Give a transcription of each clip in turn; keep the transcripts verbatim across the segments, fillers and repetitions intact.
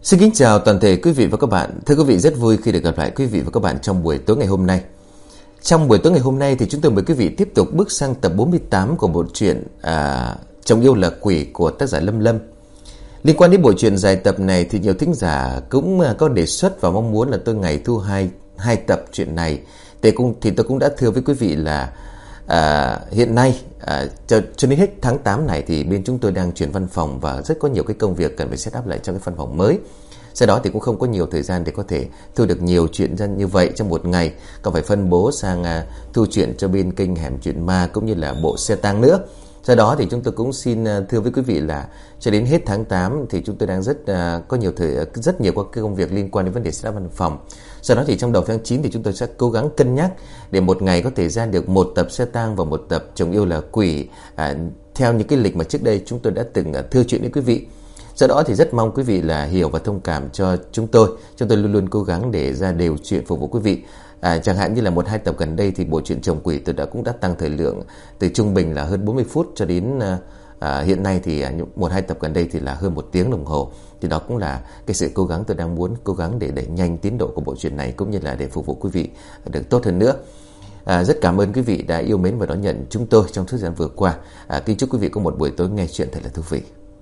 Xin kính chào toàn thể quý vị và các bạn. Thưa quý vị, rất vui khi được gặp lại quý vị và các bạn trong buổi tối ngày hôm nay. Trong buổi tối ngày hôm nay thì chúng tôi mời quý vị tiếp tục bước sang tập bốn mươi tám của bộ truyện à, Chồng Yêu Là Quỷ của tác giả Lâm Lâm. Liên quan đến bộ truyện dài tập này thì nhiều thính giả cũng có đề xuất và mong muốn là tôi ngày thu hai hai tập truyện này. Thì, cũng, thì tôi cũng đã thưa với quý vị là à, hiện nay à, cho, cho đến hết tháng tám này thì bên chúng tôi đang chuyển văn phòng và rất có nhiều cái công việc cần phải set up lại cho cái văn phòng mới. Sau đó thì cũng không có nhiều thời gian để có thể thu được nhiều chuyện ra như vậy trong một ngày. Còn phải phân bố sang uh, thu chuyện cho bên kênh Hẻm Chuyện Ma cũng như là bộ xe tang nữa. Sau đó thì chúng tôi cũng xin uh, thưa với quý vị là cho đến hết tháng tám thì chúng tôi đang rất uh, có nhiều thời rất nhiều các công việc liên quan đến vấn đề setup văn phòng. Sau đó thì trong đầu tháng chín thì chúng tôi sẽ cố gắng cân nhắc để một ngày có thể ra được một tập xe tang và một tập Chồng Yêu Là Quỷ uh, theo những cái lịch mà trước đây chúng tôi đã từng uh, thưa chuyện với quý vị. Do đó thì rất mong quý vị là hiểu và thông cảm cho chúng tôi. Chúng tôi luôn luôn cố gắng để ra đều chuyện phục vụ quý vị. À, chẳng hạn như là một hai tập gần đây thì bộ truyện Chồng Quỷ tôi đã cũng đã tăng thời lượng từ trung bình là hơn bốn mươi phút cho đến à, hiện nay thì một hai tập gần đây thì là hơn một tiếng đồng hồ. Thì đó cũng là cái sự cố gắng tôi đang muốn cố gắng để đẩy nhanh tiến độ của bộ truyện này cũng như là để phục vụ quý vị được tốt hơn nữa. À, rất cảm ơn quý vị đã yêu mến và đón nhận chúng tôi trong thời gian vừa qua. À, kính chúc quý vị có một buổi tối nghe chuyện thật là thú vị.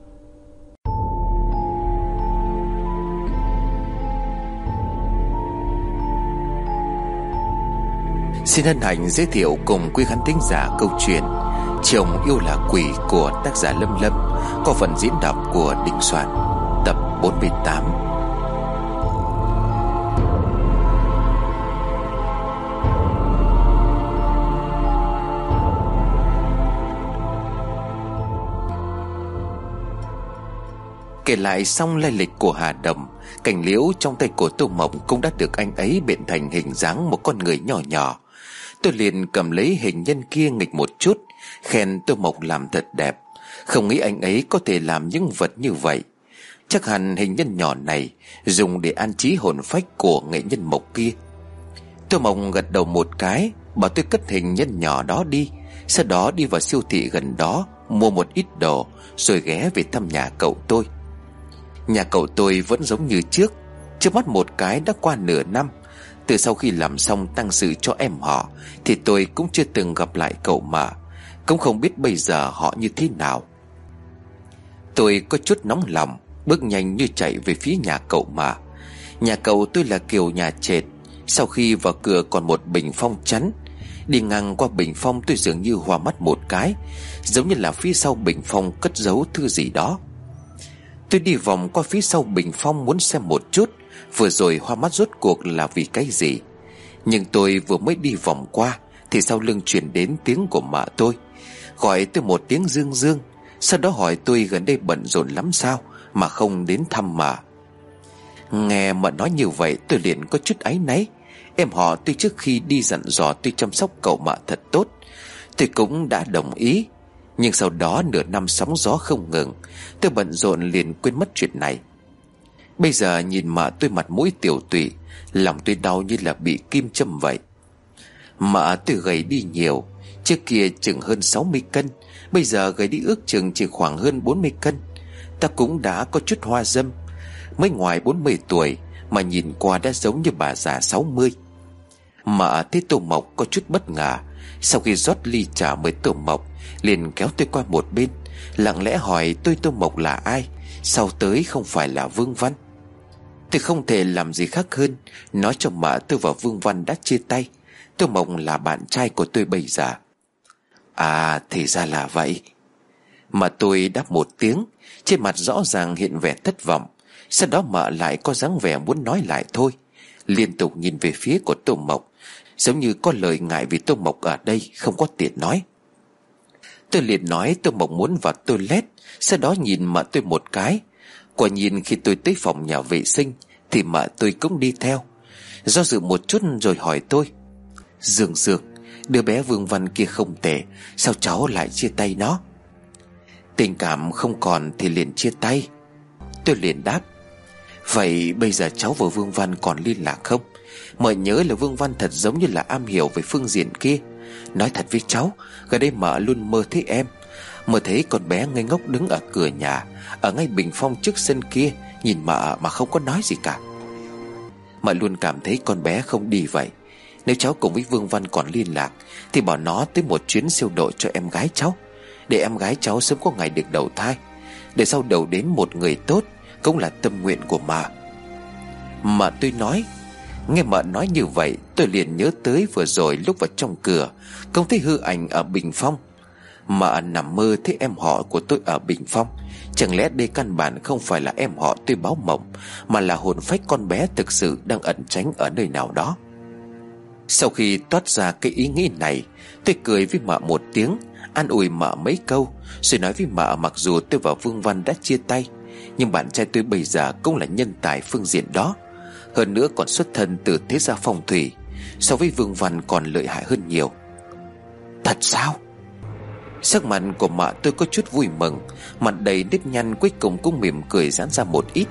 Xin hân hạnh giới thiệu cùng quý khán thính giả câu chuyện Chồng Yêu Là Quỷ của tác giả Lâm Lâm, có phần diễn đọc của Đình Soạn, tập bốn mươi tám. Kể lại xong lai lịch của Hà Đồng, cành liễu trong tay của Tô Mộng cũng đã được anh ấy biện thành hình dáng một con người nhỏ nhỏ. Tôi liền cầm lấy hình nhân kia nghịch một chút, khen Tô Mộc làm thật đẹp. Không nghĩ anh ấy có thể làm những vật như vậy. Chắc hẳn hình nhân nhỏ này dùng để an trí hồn phách của nghệ nhân Mộc kia. Tô Mộc gật đầu một cái, bảo tôi cất hình nhân nhỏ đó đi. Sau đó đi vào siêu thị gần đó mua một ít đồ, rồi ghé về thăm nhà cậu tôi. Nhà cậu tôi vẫn giống như trước. Trước mắt một cái đã qua nửa năm. Từ sau khi làm xong tang sự cho em họ thì tôi cũng chưa từng gặp lại cậu mà, cũng không biết bây giờ họ như thế nào. Tôi có chút nóng lòng, bước nhanh như chạy về phía nhà cậu mà. Nhà cậu tôi là kiểu nhà trệt, sau khi vào cửa còn một bình phong chắn. Đi ngang qua bình phong tôi dường như hoa mắt một cái, giống như là phía sau bình phong cất giấu thứ gì đó. Tôi đi vòng qua phía sau bình phong muốn xem một chút vừa rồi hoa mắt rốt cuộc là vì cái gì. Nhưng tôi vừa mới đi vòng qua thì sau lưng truyền đến tiếng của mẹ tôi, gọi tôi một tiếng Dương Dương. Sau đó hỏi tôi gần đây bận rộn lắm sao mà không đến thăm mà. Nghe mẹ nói như vậy tôi liền có chút áy náy. Em họ tôi trước khi đi dặn dò tôi chăm sóc cậu mẹ thật tốt, tôi cũng đã đồng ý. Nhưng sau đó nửa năm sóng gió không ngừng, tôi bận rộn liền quên mất chuyện này. Bây giờ nhìn mẹ tôi mặt mũi tiều tụy, lòng tôi đau như là bị kim châm vậy. Mẹ tôi gầy đi nhiều, trước kia chừng hơn sáu mươi cân, bây giờ gầy đi ước chừng chỉ khoảng hơn bốn mươi cân. Ta cũng đã có chút hoa dâm, mới ngoài bốn mươi tuổi mà nhìn qua đã giống như bà già sáu mươi. Mẹ thấy Tô Mộc có chút bất ngờ. Sau khi rót ly trà mới Tô Mộc liền kéo tôi qua một bên, lặng lẽ hỏi tôi Tô Mộc là ai, sao tới không phải là Vương Văn. Tôi không thể làm gì khác hơn nói cho mẹ tôi và Vương Văn đã chia tay. Tô Mộc là bạn trai của tôi bây giờ. À thì ra là vậy. Mà tôi đáp một tiếng, trên mặt rõ ràng hiện vẻ thất vọng. Sau đó mẹ lại có dáng vẻ muốn nói lại thôi, liên tục nhìn về phía của Tô Mộc, giống như có lời ngại vì Tô Mộc ở đây không có tiện nói. Tôi liền nói Tô Mộc muốn vào toilet. Sau đó nhìn mẹ tôi một cái. Quả nhìn khi tôi tới phòng nhà vệ sinh thì mẹ tôi cũng đi theo. Do dự một chút rồi hỏi tôi: Dương Dương, đứa bé Vương Văn kia không tệ, sao cháu lại chia tay nó? Tình cảm không còn thì liền chia tay. Tôi liền đáp: Vậy bây giờ cháu và Vương Văn còn liên lạc không? Mợ nhớ là Vương Văn thật giống như là am hiểu về phương diện kia. Nói thật với cháu, gần đây mợ luôn mơ thấy em. Mơ thấy con bé ngây ngốc đứng ở cửa nhà, ở ngay bình phong trước sân kia, nhìn mợ mà không có nói gì cả. Mợ luôn cảm thấy con bé không đi vậy. Nếu cháu cùng với Vương Văn còn liên lạc thì bảo nó tới một chuyến siêu độ cho em gái cháu, để em gái cháu sớm có ngày được đầu thai, để sau đầu đến một người tốt, cũng là tâm nguyện của mợ. Mợ tôi nói. Nghe mợ nói như vậy, tôi liền nhớ tới vừa rồi lúc vào trong cửa không thấy hư ảnh ở Bình Phong. Mợ nằm mơ thấy em họ của tôi ở Bình Phong. Chẳng lẽ đây căn bản không phải là em họ tôi báo mộng, mà là hồn phách con bé thực sự đang ẩn tránh ở nơi nào đó? Sau khi toát ra cái ý nghĩ này, tôi cười với mợ một tiếng, an ủi mợ mấy câu, rồi nói với mợ mặc dù tôi và Vương Văn đã chia tay, nhưng bạn trai tôi bây giờ cũng là nhân tài phương diện đó. Hơn nữa còn xuất thân từ thế gia phong thủy, so với Vương Văn còn lợi hại hơn nhiều. Thật sao? Sắc mặt của mợ tôi có chút vui mừng, mặt đầy nếp nhăn cuối cùng cũng mỉm cười giãn ra một ít.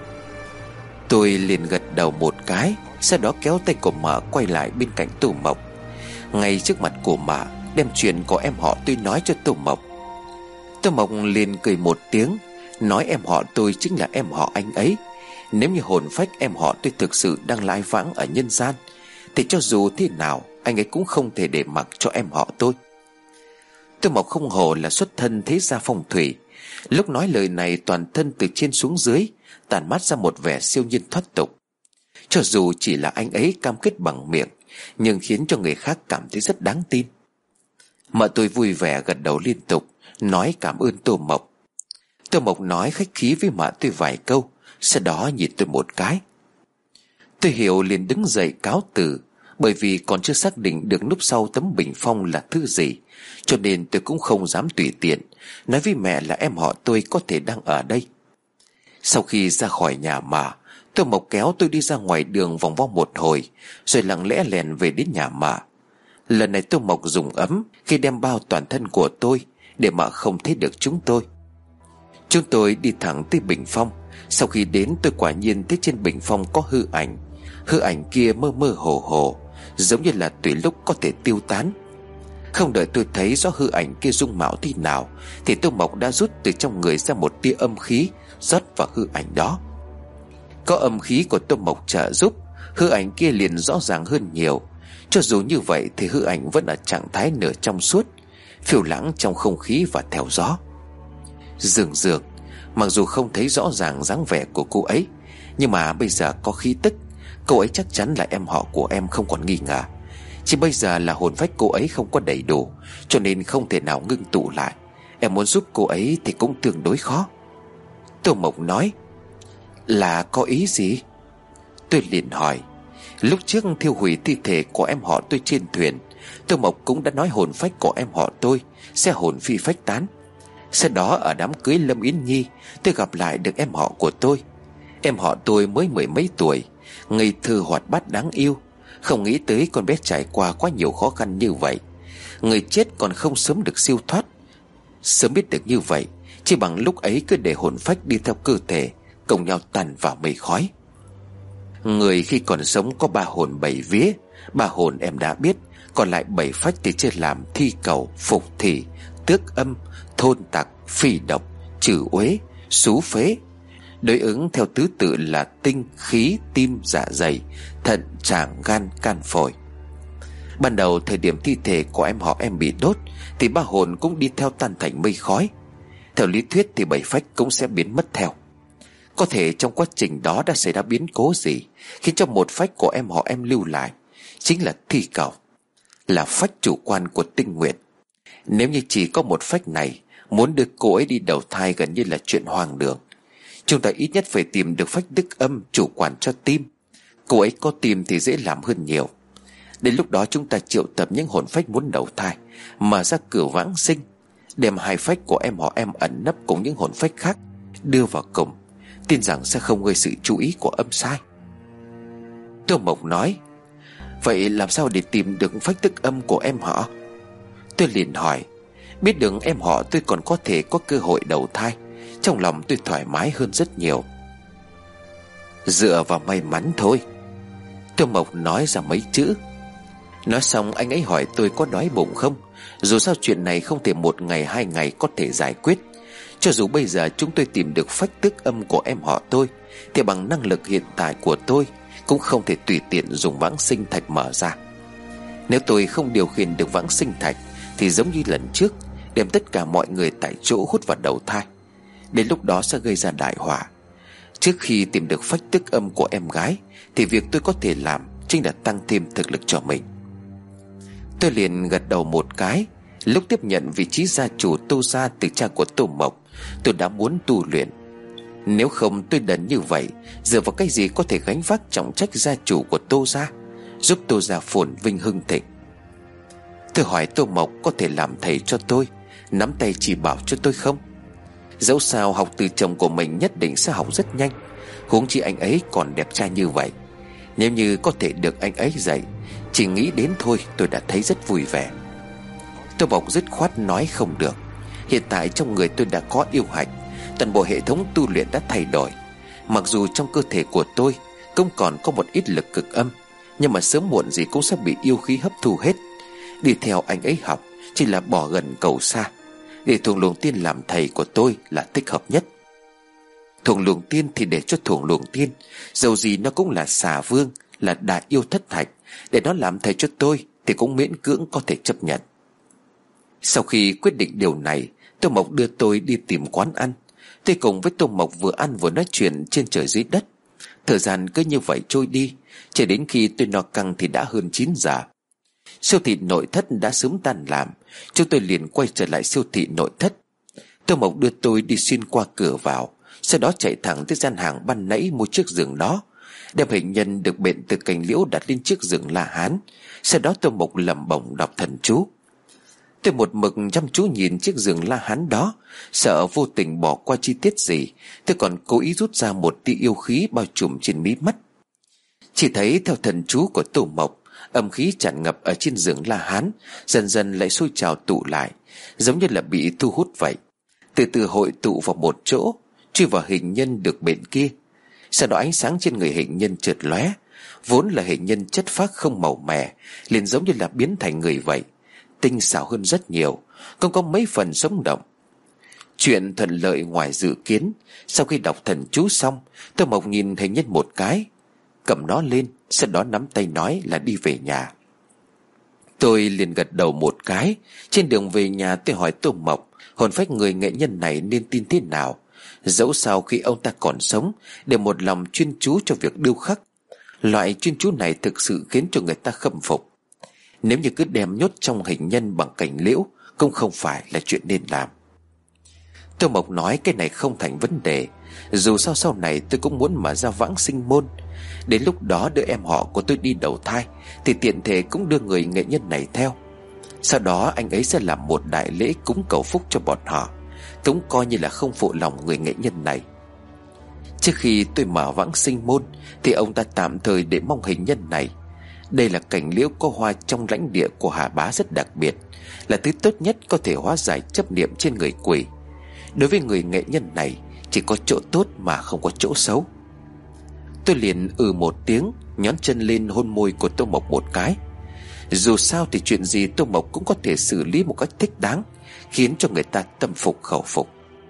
Tôi liền gật đầu một cái, sau đó kéo tay của mợ quay lại bên cạnh Tô Mộc. Ngay trước mặt của mợ, đem chuyện của em họ tôi nói cho Tô Mộc. Tô Mộc liền cười một tiếng, nói em họ tôi chính là em họ anh ấy. Nếu như hồn phách em họ tôi thực sự đang lai vãng ở nhân gian, thì cho dù thế nào anh ấy cũng không thể để mặc cho em họ tôi. Tô Mộc không hồ là xuất thân thế gia phong thủy. Lúc nói lời này, toàn thân từ trên xuống dưới tản mát ra một vẻ siêu nhiên thoát tục. Cho dù chỉ là anh ấy cam kết bằng miệng, nhưng khiến cho người khác cảm thấy rất đáng tin. Mợ tôi vui vẻ gật đầu liên tục, nói cảm ơn Tô Mộc. Tô Mộc nói khách khí với mợ tôi vài câu, sau đó nhìn tôi một cái. Tôi hiểu liền đứng dậy cáo từ. Bởi vì còn chưa xác định được núp sau tấm bình phong là thứ gì, cho nên tôi cũng không dám tùy tiện nói với mẹ là em họ tôi có thể đang ở đây. Sau khi ra khỏi nhà mà, Tô Mộc kéo tôi đi ra ngoài đường vòng vo một hồi, rồi lặng lẽ lèn về đến nhà mợ. Lần này Tô Mộc dùng ấm khi đem bao toàn thân của tôi, để mợ không thấy được chúng tôi. Chúng tôi đi thẳng tới bình phong. Sau khi đến, tôi quả nhiên thấy trên bình phong có hư ảnh. Hư ảnh kia mơ mơ hồ hồ, giống như là tùy lúc có thể tiêu tán. Không đợi tôi thấy rõ hư ảnh kia dung mạo thế nào, thì Tô Mộc đã rút từ trong người ra một tia âm khí, rót vào hư ảnh đó. Có âm khí của Tô Mộc trợ giúp, hư ảnh kia liền rõ ràng hơn nhiều. Cho dù như vậy thì hư ảnh vẫn ở trạng thái nửa trong suốt, phiêu lãng trong không khí và theo gió. Dường dường, mặc dù không thấy rõ ràng dáng vẻ của cô ấy, nhưng mà bây giờ có khí tức. Cô ấy chắc chắn là em họ của em, không còn nghi ngờ. Chỉ bây giờ là hồn phách cô ấy không có đầy đủ, cho nên không thể nào ngưng tụ lại. Em muốn giúp cô ấy thì cũng tương đối khó. Tô Mộc nói. Là có ý gì? Tôi liền hỏi. Lúc trước thiêu hủy thi thể của em họ tôi trên thuyền, Tô Mộc cũng đã nói hồn phách của em họ tôi sẽ hồn phi phách tán. Sau đó ở đám cưới Lâm Yến Nhi, tôi gặp lại được em họ của tôi. Em họ tôi mới mười mấy tuổi, ngây thơ hoạt bát đáng yêu. Không nghĩ tới con bé trải qua quá nhiều khó khăn như vậy. Người chết còn không sớm được siêu thoát. Sớm biết được như vậy, chỉ bằng lúc ấy cứ để hồn phách đi theo cơ thể, cùng nhau tan vào mây khói. Người khi còn sống có ba hồn bảy vía. Ba hồn em đã biết, còn lại bảy phách thì chia làm thi cầu, phục thị, tước âm, thôn tặc, phi độc, trừ uế, xú phế. Đối ứng theo tứ tự là tinh, khí, tim, dạ dày, thận, tràng, gan, can, phổi. Ban đầu thời điểm thi thể của em họ em bị đốt, thì ba hồn cũng đi theo tan thành mây khói. Theo lý thuyết thì bảy phách cũng sẽ biến mất theo. Có thể trong quá trình đó đã xảy ra biến cố gì khiến cho một phách của em họ em lưu lại, chính là thi cầu, là phách chủ quan của Tinh Nguyệt. Nếu như chỉ có một phách này, muốn đưa cô ấy đi đầu thai gần như là chuyện hoang đường. Chúng ta ít nhất phải tìm được phách đức âm chủ quản cho tim. Cô ấy có tim thì dễ làm hơn nhiều. Đến lúc đó chúng ta triệu tập những hồn phách muốn đầu thai, mở ra cửa vãng sinh, đem hai phách của em họ em ẩn nấp cùng những hồn phách khác đưa vào cùng, tin rằng sẽ không gây sự chú ý của âm sai. Tô Mộc nói. Vậy làm sao để tìm được phách tức âm của em họ? Tôi liền hỏi. Biết được em họ tôi còn có thể có cơ hội đầu thai, trong lòng tôi thoải mái hơn rất nhiều. Dựa vào may mắn thôi. Tô Mộc nói ra mấy chữ. Nói xong anh ấy hỏi tôi có đói bụng không. Dù sao chuyện này không thể một ngày hai ngày có thể giải quyết, Cho dù bây giờ chúng tôi tìm được phách tước âm của em họ tôi, thì bằng năng lực hiện tại của tôi cũng không thể tùy tiện dùng vãng sinh thạch mở ra. Nếu tôi không điều khiển được vãng sinh thạch thì giống như lần trước, đem tất cả mọi người tại chỗ hút vào đầu thai. Đến lúc đó sẽ gây ra đại họa. Trước khi tìm được phách tước âm của em gái, thì việc tôi có thể làm chính là tăng thêm thực lực cho mình. Tôi liền gật đầu một cái. Lúc tiếp nhận vị trí gia chủ Tô gia từ cha của Tô Mộc, tôi đã muốn tu luyện. Nếu không tôi đần như vậy, dựa vào cái gì có thể gánh vác trọng trách gia chủ của Tô gia, giúp Tô gia phồn vinh hưng thịnh. Tôi hỏi Tô Mộc có thể làm thầy cho tôi, nắm tay chỉ bảo cho tôi không? Dẫu sao học từ chồng của mình nhất định sẽ học rất nhanh, huống chi anh ấy còn đẹp trai như vậy. Nếu như có thể được anh ấy dạy, chỉ nghĩ đến thôi tôi đã thấy rất vui vẻ. Tô Mộc dứt khoát nói không được. Hiện tại trong người tôi đã có yêu hạch, toàn bộ hệ thống tu luyện đã thay đổi. Mặc dù trong cơ thể của tôi cũng còn có một ít lực cực âm, nhưng mà sớm muộn gì cũng sẽ bị yêu khí hấp thu hết. Đi theo anh ấy học chỉ là bỏ gần cầu xa. Để Thuồng Luồng Tiên làm thầy của tôi là thích hợp nhất. Thuồng Luồng Tiên thì để cho Thuồng Luồng Tiên, dầu gì nó cũng là xà vương, là đại yêu thất thạch. Để nó làm thầy cho tôi thì cũng miễn cưỡng có thể chấp nhận. Sau khi quyết định điều này, Tô Mộc đưa tôi đi tìm quán ăn. Tôi cùng với Tô Mộc vừa ăn vừa nói chuyện trên trời dưới đất. Thời gian cứ như vậy trôi đi, cho đến khi tôi no căng thì đã hơn chín giờ. Siêu thị nội thất đã sớm tan làm, chúng tôi liền quay trở lại siêu thị nội thất. Tô Mộc đưa tôi đi xuyên qua cửa vào, sau đó chạy thẳng tới gian hàng ban nãy mua chiếc giường đó, đem hình nhân được bệnh từ cành liễu đặt lên chiếc giường La Hán. Sau đó Tô Mộc lẩm bẩm đọc thần chú. Tôi một mực chăm chú nhìn chiếc giường La Hán đó, sợ vô tình bỏ qua chi tiết gì. Tôi còn cố ý rút ra một tia yêu khí bao trùm trên mí mắt. Chỉ thấy theo thần chú của Tô Mộc, âm khí tràn ngập ở trên giường La Hán dần dần lại sôi trào tụ lại, giống như là bị thu hút vậy, từ từ hội tụ vào một chỗ, chui vào hình nhân được bệnh kia. Sau đó ánh sáng trên người hình nhân chợt lóe, vốn là hình nhân chất phác không màu mè liền giống như là biến thành người vậy, tinh xảo hơn rất nhiều, không có mấy phần sống động. Chuyện thuận lợi ngoài dự kiến. Sau khi đọc thần chú xong, Tô Mộc nhìn hình nhân một cái, cầm nó lên, sau đó nắm tay nói là đi về nhà. Tôi liền gật đầu một cái. Trên đường về nhà tôi hỏi Tô Mộc hồn phách người nghệ nhân này nên tin thế nào. Dẫu sao khi ông ta còn sống, để một lòng chuyên chú cho việc điêu khắc. Loại chuyên chú này thực sự khiến cho người ta khâm phục. Nếu như cứ đem nhốt trong hình nhân bằng cành liễu, cũng không phải là chuyện nên làm. Tô Mộc nói cái này không thành vấn đề. Dù sao sau này tôi cũng muốn mở ra vãng sinh môn. Đến lúc đó đứa em họ của tôi đi đầu thai thì tiện thể cũng đưa người nghệ nhân này theo. Sau đó anh ấy sẽ làm một đại lễ cúng cầu phúc cho bọn họ, cũng coi như là không phụ lòng người nghệ nhân này. Trước khi tôi mở vãng sinh môn thì ông ta tạm thời để mong hình nhân này. Đây là cành liễu có hoa trong lãnh địa của Hà Bá rất đặc biệt, là thứ tốt nhất có thể hóa giải chấp niệm trên người quỷ. Đối với người nghệ nhân này chỉ có chỗ tốt mà không có chỗ xấu. Tôi liền ừ một tiếng, nhón chân lên hôn môi của Tô Mộc một cái. Dù sao thì chuyện gì Tô Mộc cũng có thể xử lý một cách thích đáng, khiến cho người ta tâm phục khẩu phục.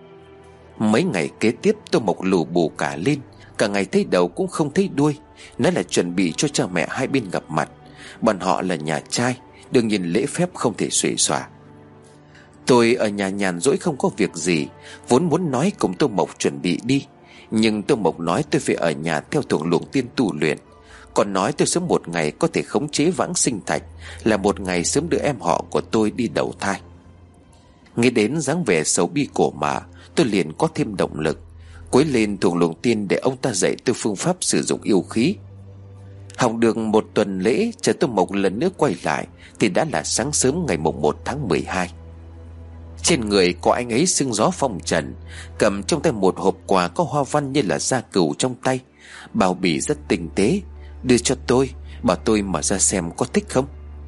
Mấy ngày kế tiếp Tô Mộc lù bù cả lên, cả ngày thấy đầu cũng không thấy đuôi. Nói là chuẩn bị cho cha mẹ hai bên gặp mặt. Bọn họ là nhà trai, đương nhiên lễ phép không thể xuể xòa. Tôi ở nhà nhàn rỗi không có việc gì, vốn muốn nói cùng Tô Mộc chuẩn bị đi, nhưng Tô Mộc nói tôi phải ở nhà theo Thuồng Luồng Tiên tu luyện. Còn nói tôi sớm một ngày có thể khống chế vãng sinh thạch, là một ngày sớm đưa em họ của tôi đi đầu thai. Nghĩ đến dáng vẻ xấu bi cổ mà, tôi liền có thêm động lực, quấy lên Thuồng Luồng Tiên để ông ta dạy tôi phương pháp sử dụng yêu khí. Học được một tuần lễ, chờ Tô Mộc lần nữa quay lại thì đã là sáng sớm ngày mùng một tháng mười hai. Trên người có anh ấy sương gió phong trần, cầm trong tay một hộp quà có hoa văn như là da cừu trong tay, bao bì rất tinh tế, đưa cho tôi, bảo tôi mở ra xem có thích không.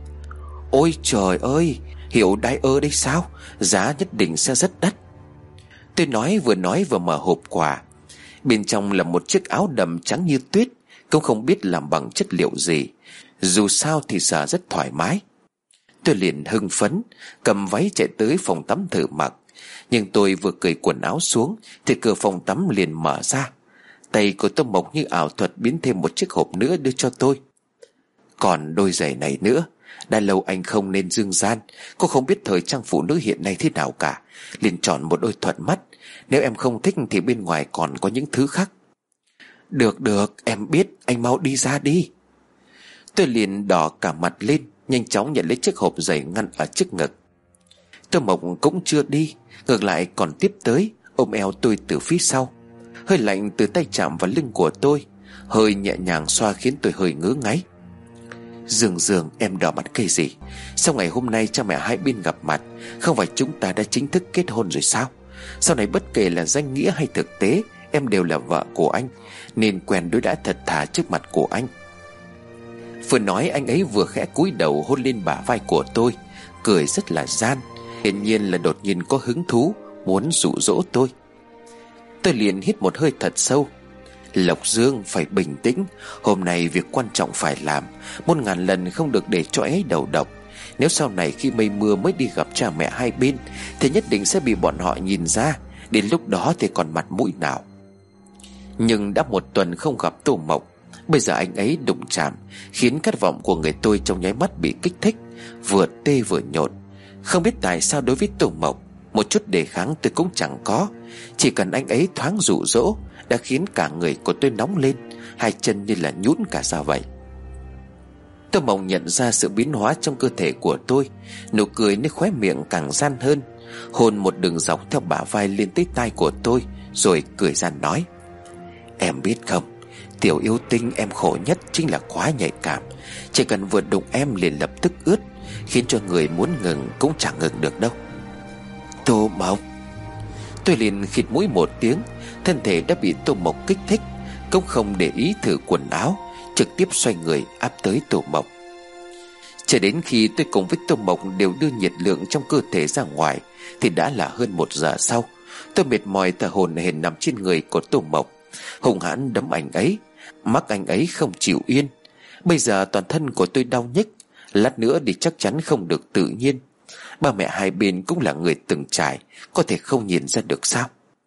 Ôi trời ơi, hiệu đai ơ đấy sao, giá nhất định sẽ rất đắt. Tôi nói vừa nói vừa mở hộp quà. Bên trong là một chiếc áo đầm trắng như tuyết, cũng không biết làm bằng chất liệu gì, dù sao thì sợ rất thoải mái. Tôi liền hưng phấn, cầm váy chạy tới phòng tắm thử mặc, Nhưng tôi vừa cởi quần áo xuống thì cửa phòng tắm liền mở ra. Tay của Tô Mộc như ảo thuật biến thêm một chiếc hộp nữa đưa cho tôi. Còn đôi giày này nữa, đã lâu anh không nên dương gian. Cô không biết thời trang phụ nữ hiện nay thế nào cả, liền chọn một đôi thuận mắt. Nếu em không thích thì bên ngoài còn có những thứ khác. Được được, em biết, anh mau đi ra đi. Tôi liền đỏ cả mặt lên, nhanh chóng nhận lấy chiếc hộp giày ngăn ở trước ngực. Tô Mộc cũng chưa đi, ngược lại còn tiếp tới, ôm eo tôi từ phía sau. Hơi lạnh từ tay chạm vào lưng của tôi, hơi nhẹ nhàng xoa khiến tôi hơi ngứa ngáy. Dương Dương, em đỏ mặt cây gì? Sau ngày hôm nay cha mẹ hai bên gặp mặt, không phải chúng ta đã chính thức kết hôn rồi sao? Sau này bất kể là danh nghĩa hay thực tế, em đều là vợ của anh, nên quen đối đãi thật thà trước mặt của anh. Vừa nói anh ấy vừa khẽ cúi đầu hôn lên bả vai của tôi, cười rất là gian, hiển nhiên là đột nhiên có hứng thú, muốn dụ dỗ tôi. Tôi liền hít một hơi thật sâu. Lộc Dương, phải bình tĩnh. Hôm nay việc quan trọng phải làm, muôn ngàn lần không được để cho ấy đầu độc. Nếu sau này khi mây mưa mới đi gặp cha mẹ hai bên thì nhất định sẽ bị bọn họ nhìn ra. Đến lúc đó thì còn mặt mũi nào. Nhưng đã một tuần không gặp Tô Mộc, bây giờ anh ấy đụng chạm, khiến khát vọng của người tôi trong nháy mắt bị kích thích, vừa tê vừa nhột. Không biết tại sao đối với Tô Mộc, một chút đề kháng tôi cũng chẳng có. Chỉ cần anh ấy thoáng dụ dỗ đã khiến cả người của tôi nóng lên, hai chân như là nhũn cả ra vậy. Tô Mộc nhận ra sự biến hóa trong cơ thể của tôi, nụ cười nơi khóe miệng càng gian hơn, hôn một đường dọc theo bả vai lên tới tai của tôi, rồi cười gian nói: Em biết không, tiểu yêu tinh em khổ nhất chính là quá nhạy cảm. Chỉ cần vừa đụng em liền lập tức ướt, khiến cho người muốn ngừng cũng chẳng ngừng được đâu. Tô Mộc. Tôi liền khịt mũi một tiếng. Thân thể đã bị Tô Mộc kích thích, cũng không để ý thử quần áo, trực tiếp xoay người áp tới Tô Mộc. Cho đến khi tôi cùng với Tô Mộc đều đưa nhiệt lượng trong cơ thể ra ngoài thì đã là hơn một giờ sau. Tôi mệt mỏi thở hổn hển nằm trên người của Tô Mộc, hùng hãn đấm anh ấy, mắc anh ấy không chịu yên. Bây giờ toàn thân của tôi đau nhức, lát nữa thì chắc chắn không được tự nhiên. Ba mẹ hai bên cũng là người từng trải, có thể không nhìn ra được sao?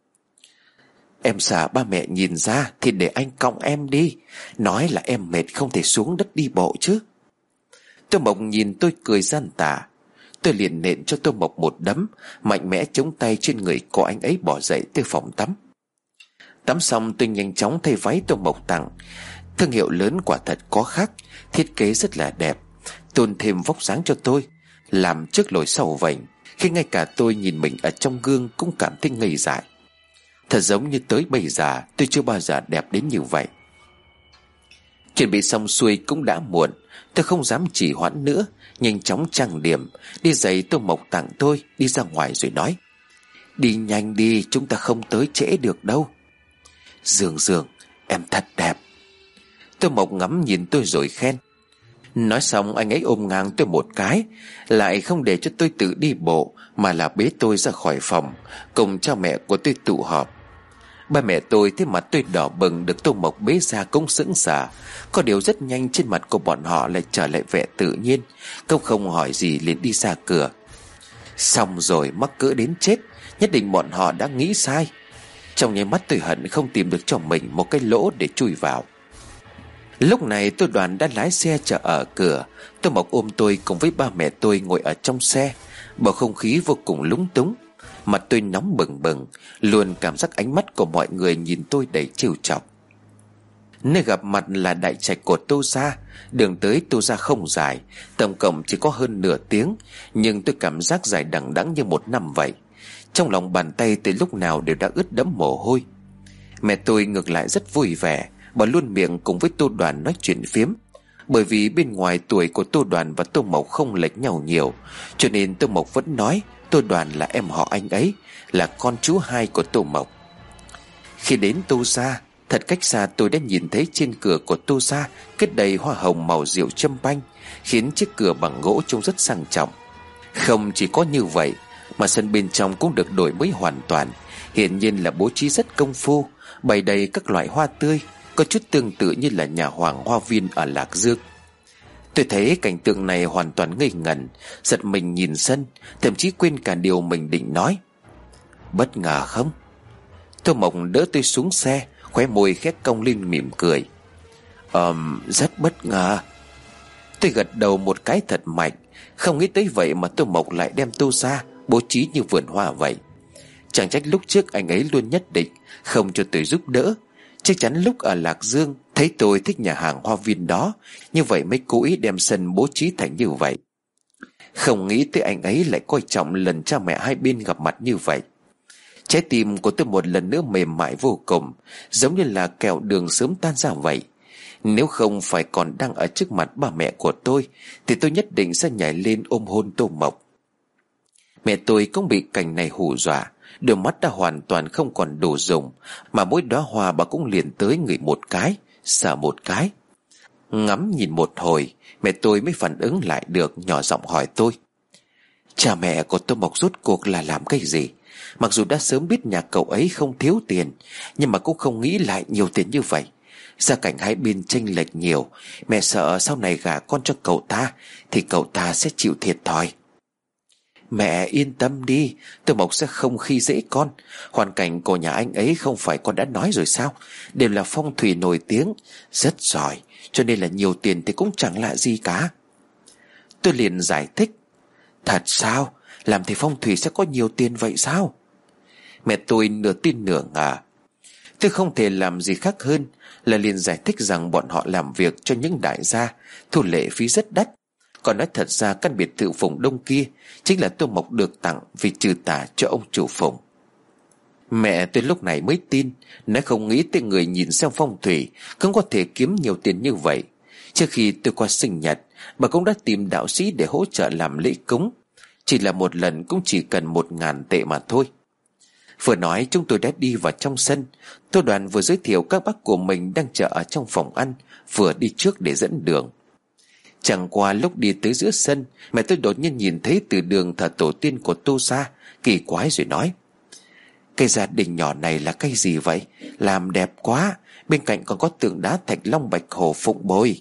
Em sợ ba mẹ nhìn ra thì để anh cõng em đi, nói là em mệt không thể xuống đất đi bộ chứ. Tô Mộc nhìn tôi cười gian tà. Tôi liền nện cho Tô Mộc một đấm, mạnh mẽ chống tay trên người của anh ấy bỏ dậy tới phòng tắm. Tắm xong tôi nhanh chóng thay váy Tô Mộc tặng. Thương hiệu lớn quả thật có khác, thiết kế rất là đẹp, tôn thêm vóc dáng cho tôi, làm trước lồi sau vành, khi ngay cả tôi nhìn mình ở trong gương cũng cảm thấy ngây dại. Thật giống như tới bây giờ tôi chưa bao giờ đẹp đến như vậy. Chuẩn bị xong xuôi cũng đã muộn, tôi không dám trì hoãn nữa, nhanh chóng trang điểm, đi giày Tô Mộc tặng tôi, đi ra ngoài rồi nói: Đi nhanh đi, chúng ta không tới trễ được đâu. Dương Dương, em thật đẹp. Tô Mộc ngắm nhìn tôi rồi khen. Nói xong anh ấy ôm ngang tôi một cái, lại không để cho tôi tự đi bộ, mà là bế tôi ra khỏi phòng, cùng cha mẹ của tôi tụ họp. Ba mẹ tôi thấy mặt tôi đỏ bừng được Tô Mộc bế ra cũng sững sờ. Có điều rất nhanh trên mặt của bọn họ lại trở lại vẻ tự nhiên, cũng không hỏi gì liền đi ra cửa. Xong rồi, mắc cỡ đến chết, nhất định bọn họ đã nghĩ sai. Trong nháy mắt tôi hận không tìm được cho mình một cái lỗ để chui vào. Lúc này tôi Đoàn đã lái xe chờ ở cửa. Tô Mộc ôm tôi cùng với ba mẹ tôi ngồi ở trong xe. Bầu không khí vô cùng lúng túng. Mặt tôi nóng bừng bừng, luôn cảm giác ánh mắt của mọi người nhìn tôi đầy trêu chọc. Nơi gặp mặt là đại trạch của Tô gia. Đường tới Tô gia không dài, tổng cộng chỉ có hơn nửa tiếng, nhưng tôi cảm giác dài đằng đẵng như một năm vậy. Trong lòng bàn tay từ lúc nào đều đã ướt đẫm mồ hôi. Mẹ tôi ngược lại rất vui vẻ, bà luôn miệng cùng với Tô Đoàn nói chuyện phiếm. Bởi vì bên ngoài tuổi của Tô Đoàn và Tô Mộc không lệch nhau nhiều, cho nên Tô Mộc vẫn nói Tô Đoàn là em họ anh ấy, là con chú hai của Tô Mộc. Khi đến Tô gia, thật cách xa tôi đã nhìn thấy trên cửa của Tô gia kết đầy hoa hồng màu rượu châm banh, khiến chiếc cửa bằng gỗ trông rất sang trọng. Không chỉ có như vậy, mà sân bên trong cũng được đổi mới hoàn toàn, hiển nhiên là bố trí rất công phu, bày đầy các loại hoa tươi, có chút tương tự như là nhà hoàng hoa viên ở Lạc Dương. Tôi thấy cảnh tượng này hoàn toàn ngây ngẩn, giật mình nhìn sân, thậm chí quên cả điều mình định nói. Bất ngờ không? Tô Mộc đỡ tôi xuống xe, khóe môi khẽ cong lên mỉm cười. Ờm, rất bất ngờ. Tôi gật đầu một cái thật mạnh. Không nghĩ tới vậy mà Tô Mộc lại đem tôi ra bố trí như vườn hoa vậy. Chẳng trách lúc trước anh ấy luôn nhất định không cho tôi giúp đỡ. Chắc chắn lúc ở Lạc Dương thấy tôi thích nhà hàng hoa viên đó, như vậy mới cố ý đem sân bố trí thành như vậy. Không nghĩ tới anh ấy lại coi trọng lần cha mẹ hai bên gặp mặt như vậy. Trái tim của tôi một lần nữa mềm mại vô cùng, giống như là kẹo đường sớm tan ra vậy. Nếu không phải còn đang ở trước mặt ba mẹ của tôi thì tôi nhất định sẽ nhảy lên ôm hôn Tô Mộc. Mẹ tôi cũng bị cảnh này hù dọa, đôi mắt đã hoàn toàn không còn đủ dùng, mà mỗi đóa hoa bà cũng liền tới ngửi một cái, sợ một cái. Ngắm nhìn một hồi, mẹ tôi mới phản ứng lại được, nhỏ giọng hỏi tôi: Cha mẹ của Tô Mộc rốt cuộc là làm cái gì? Mặc dù đã sớm biết nhà cậu ấy không thiếu tiền, nhưng mà cũng không nghĩ lại nhiều tiền như vậy. Gia cảnh hai bên chênh lệch nhiều, mẹ sợ sau này gả con cho cậu ta thì cậu ta sẽ chịu thiệt thòi. Mẹ yên tâm đi, Tô Mộc sẽ không khi dễ con. Hoàn cảnh của nhà anh ấy không phải con đã nói rồi sao? Đều là phong thủy nổi tiếng, rất giỏi, cho nên là nhiều tiền thì cũng chẳng lạ gì cả. Tôi liền giải thích: Thật sao? Làm thì phong thủy sẽ có nhiều tiền vậy sao? Mẹ tôi nửa tin nửa ngờ. Tôi không thể làm gì khác hơn là liền giải thích rằng bọn họ làm việc cho những đại gia, thu lệ phí rất đắt. Còn nói thật ra căn biệt thự Phùng Đông kia chính là Tô Mộc được tặng vì trừ tà cho ông chủ Phùng. Mẹ tôi lúc này mới tin, nói không nghĩ tới người nhìn xem phong thủy cũng có thể kiếm nhiều tiền như vậy. Trước khi tôi qua sinh nhật, bà cũng đã tìm đạo sĩ để hỗ trợ làm lễ cúng. Chỉ là một lần cũng chỉ cần một ngàn tệ mà thôi. Vừa nói chúng tôi đã đi vào trong sân. Tô Đoàn vừa giới thiệu các bác của mình đang chờ ở trong phòng ăn, vừa đi trước để dẫn đường. Chẳng qua lúc đi tới giữa sân, mẹ tôi đột nhiên nhìn thấy từ đường thờ tổ tiên của Tô gia, kỳ quái rồi nói: Cái gia đình nhỏ này là cái gì vậy? Làm đẹp quá, bên cạnh còn có tượng đá Thạch Long Bạch Hổ Phụng Bồi.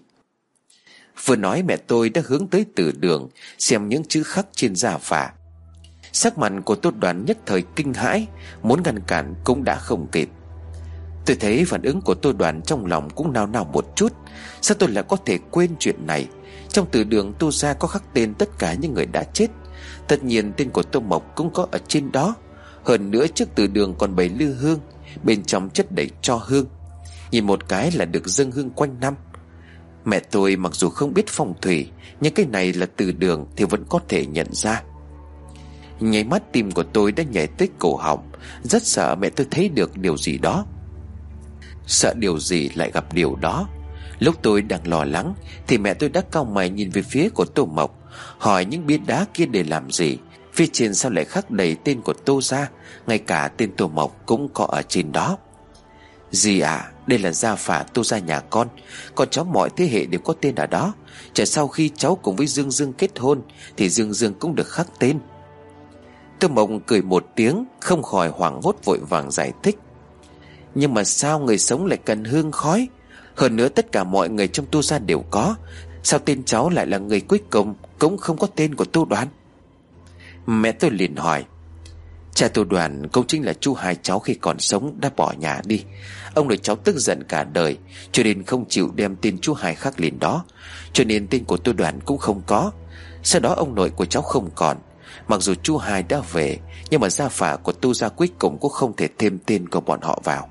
Vừa nói mẹ tôi đã hướng tới từ đường, xem những chữ khắc trên gia phả. Sắc mặt của Tô Đoàn nhất thời kinh hãi, muốn ngăn cản cũng đã không kịp. Tôi thấy phản ứng của Tô Đoàn trong lòng cũng nao nao một chút. Sao tôi lại có thể quên chuyện này? Trong từ đường Tô gia có khắc tên tất cả những người đã chết, tất nhiên tên của Tô Mộc cũng có ở trên đó. Hơn nữa trước từ đường còn bày lư hương, bên trong chất đầy tro hương, nhìn một cái là được dâng hương quanh năm. Mẹ tôi mặc dù không biết phong thủy, nhưng cái này là từ đường thì vẫn có thể nhận ra. Nháy mắt tim của tôi đã nhảy tới cổ họng, rất sợ mẹ tôi thấy được điều gì đó. Sợ điều gì lại gặp điều đó. Lúc tôi đang lo lắng thì mẹ tôi đã cau mày nhìn về phía của Tô Mộc, hỏi những bia đá kia để làm gì. Phía trên sao lại khắc đầy tên của Tô gia, ngay cả tên Tô Mộc cũng có ở trên đó. Dì à, đây là gia phả Tô gia nhà con, con cháu mọi thế hệ đều có tên ở đó. Chả sau khi cháu cùng với Dương Dương kết hôn thì Dương Dương cũng được khắc tên. Tô Mộc cười một tiếng, không khỏi hoảng hốt vội vàng giải thích: Nhưng mà sao người sống lại cần hương khói? Hơn nữa tất cả mọi người trong Tô gia đều có, sao tên cháu lại là người cuối cùng cũng không có tên của Tô Đoàn? Mẹ tôi liền hỏi: Cha Tô Đoàn cũng chính là chú hai cháu khi còn sống đã bỏ nhà đi. Ông nội cháu tức giận cả đời, cho nên không chịu đem tên chú hai khắc lên đó, cho nên tên của Tô Đoàn cũng không có. Sau đó ông nội của cháu không còn. Mặc dù chú hai đã về, nhưng mà gia phả của Tô gia cuối cùng cũng không thể thêm tên của bọn họ vào.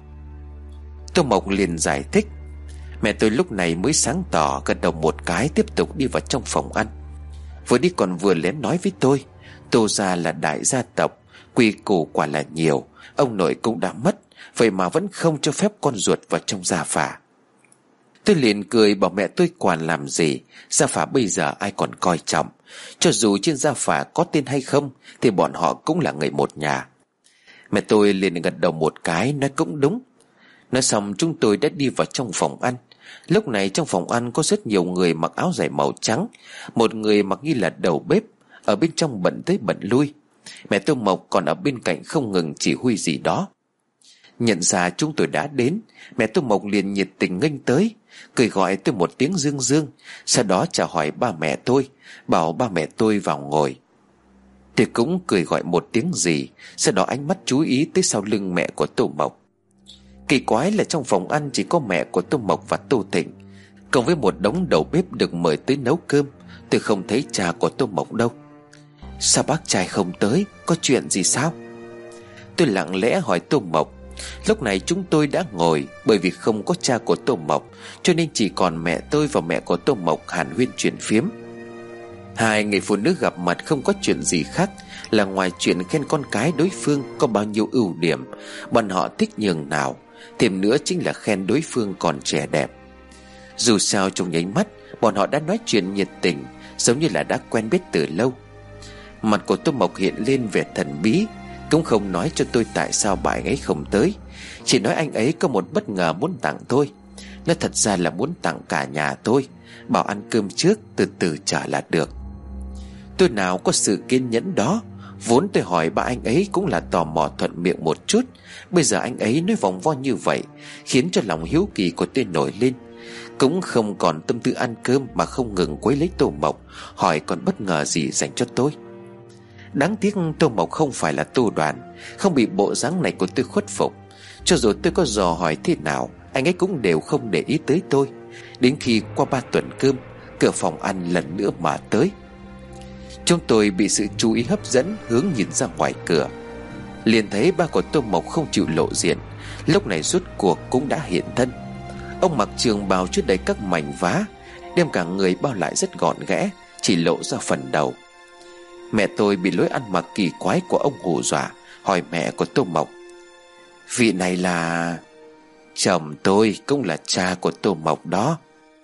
Tô Mộc liền giải thích. Mẹ tôi lúc này mới sáng tỏ, gật đầu một cái, tiếp tục đi vào trong phòng ăn. Vừa đi còn vừa lén nói với tôi: Tô gia là đại gia tộc, quy củ quả là nhiều. Ông nội cũng đã mất, vậy mà vẫn không cho phép con ruột vào trong gia phả. Tôi liền cười bảo mẹ tôi quản làm gì, gia phả bây giờ ai còn coi trọng. Cho dù trên gia phả có tên hay không thì bọn họ cũng là người một nhà. Mẹ tôi liền gật đầu một cái, nói cũng đúng. Nói xong chúng tôi đã đi vào trong phòng ăn. Lúc này trong phòng ăn có rất nhiều người mặc áo dài màu trắng. Một người mặc như là đầu bếp, ở bên trong bận tới bận lui. Mẹ Tô Mộc còn ở bên cạnh không ngừng chỉ huy gì đó. Nhận ra chúng tôi đã đến, mẹ Tô Mộc liền nhiệt tình nghênh tới, cười gọi tôi một tiếng Dương Dương. Sau đó chào hỏi ba mẹ tôi, bảo ba mẹ tôi vào ngồi. Tôi cũng cười gọi một tiếng gì. Sau đó ánh mắt chú ý tới sau lưng mẹ của Tô Mộc. Kỳ quái là trong phòng ăn chỉ có mẹ của Tô Mộc và Tô Thịnh, cộng với một đống đầu bếp được mời tới nấu cơm. Tôi không thấy cha của Tô Mộc đâu. Sao bác trai không tới? Có chuyện gì sao? Tôi lặng lẽ hỏi Tô Mộc. Lúc này chúng tôi đã ngồi. Bởi vì không có cha của Tô Mộc, cho nên chỉ còn mẹ tôi và mẹ của Tô Mộc hàn huyên chuyện phiếm. Hai người phụ nữ gặp mặt không có chuyện gì khác là ngoài chuyện khen con cái đối phương có bao nhiêu ưu điểm, bọn họ thích nhường nào. Thêm nữa chính là khen đối phương còn trẻ đẹp. Dù sao trong nháy mắt, bọn họ đã nói chuyện nhiệt tình, giống như là đã quen biết từ lâu. Mặt của Tô Mộc hiện lên vẻ thần bí, cũng không nói cho tôi tại sao bà ấy không tới. Chỉ nói anh ấy có một bất ngờ muốn tặng tôi. Nó thật ra là muốn tặng cả nhà tôi, bảo ăn cơm trước, từ từ trả là được. Tôi nào có sự kiên nhẫn đó. Vốn tôi hỏi bà anh ấy cũng là tò mò thuận miệng một chút. Bây giờ anh ấy nói vòng vo như vậy, khiến cho lòng hiếu kỳ của tôi nổi lên. Cũng không còn tâm tư ăn cơm mà không ngừng quấy lấy Tô Mộc, hỏi còn bất ngờ gì dành cho tôi. Đáng tiếc Tô Mộc không phải là Tô Đoàn, không bị bộ dáng này của tôi khuất phục. Cho dù tôi có dò hỏi thế nào, anh ấy cũng đều không để ý tới tôi. Đến khi qua ba tuần cơm, cửa phòng ăn lần nữa mà tới. Chúng tôi bị sự chú ý hấp dẫn, hướng nhìn ra ngoài cửa, liền thấy ba của Tô Mộc không chịu lộ diện, lúc này rốt cuộc cũng đã hiện thân. Ông mặc trường bào chứa đầy các mảnh vá, đem cả người bao lại rất gọn ghẽ, chỉ lộ ra phần đầu. Mẹ tôi bị lối ăn mặc kỳ quái của ông hù dọa, hỏi mẹ của Tô Mộc: Vị này là... Chồng tôi, cũng là cha của Tô Mộc đó.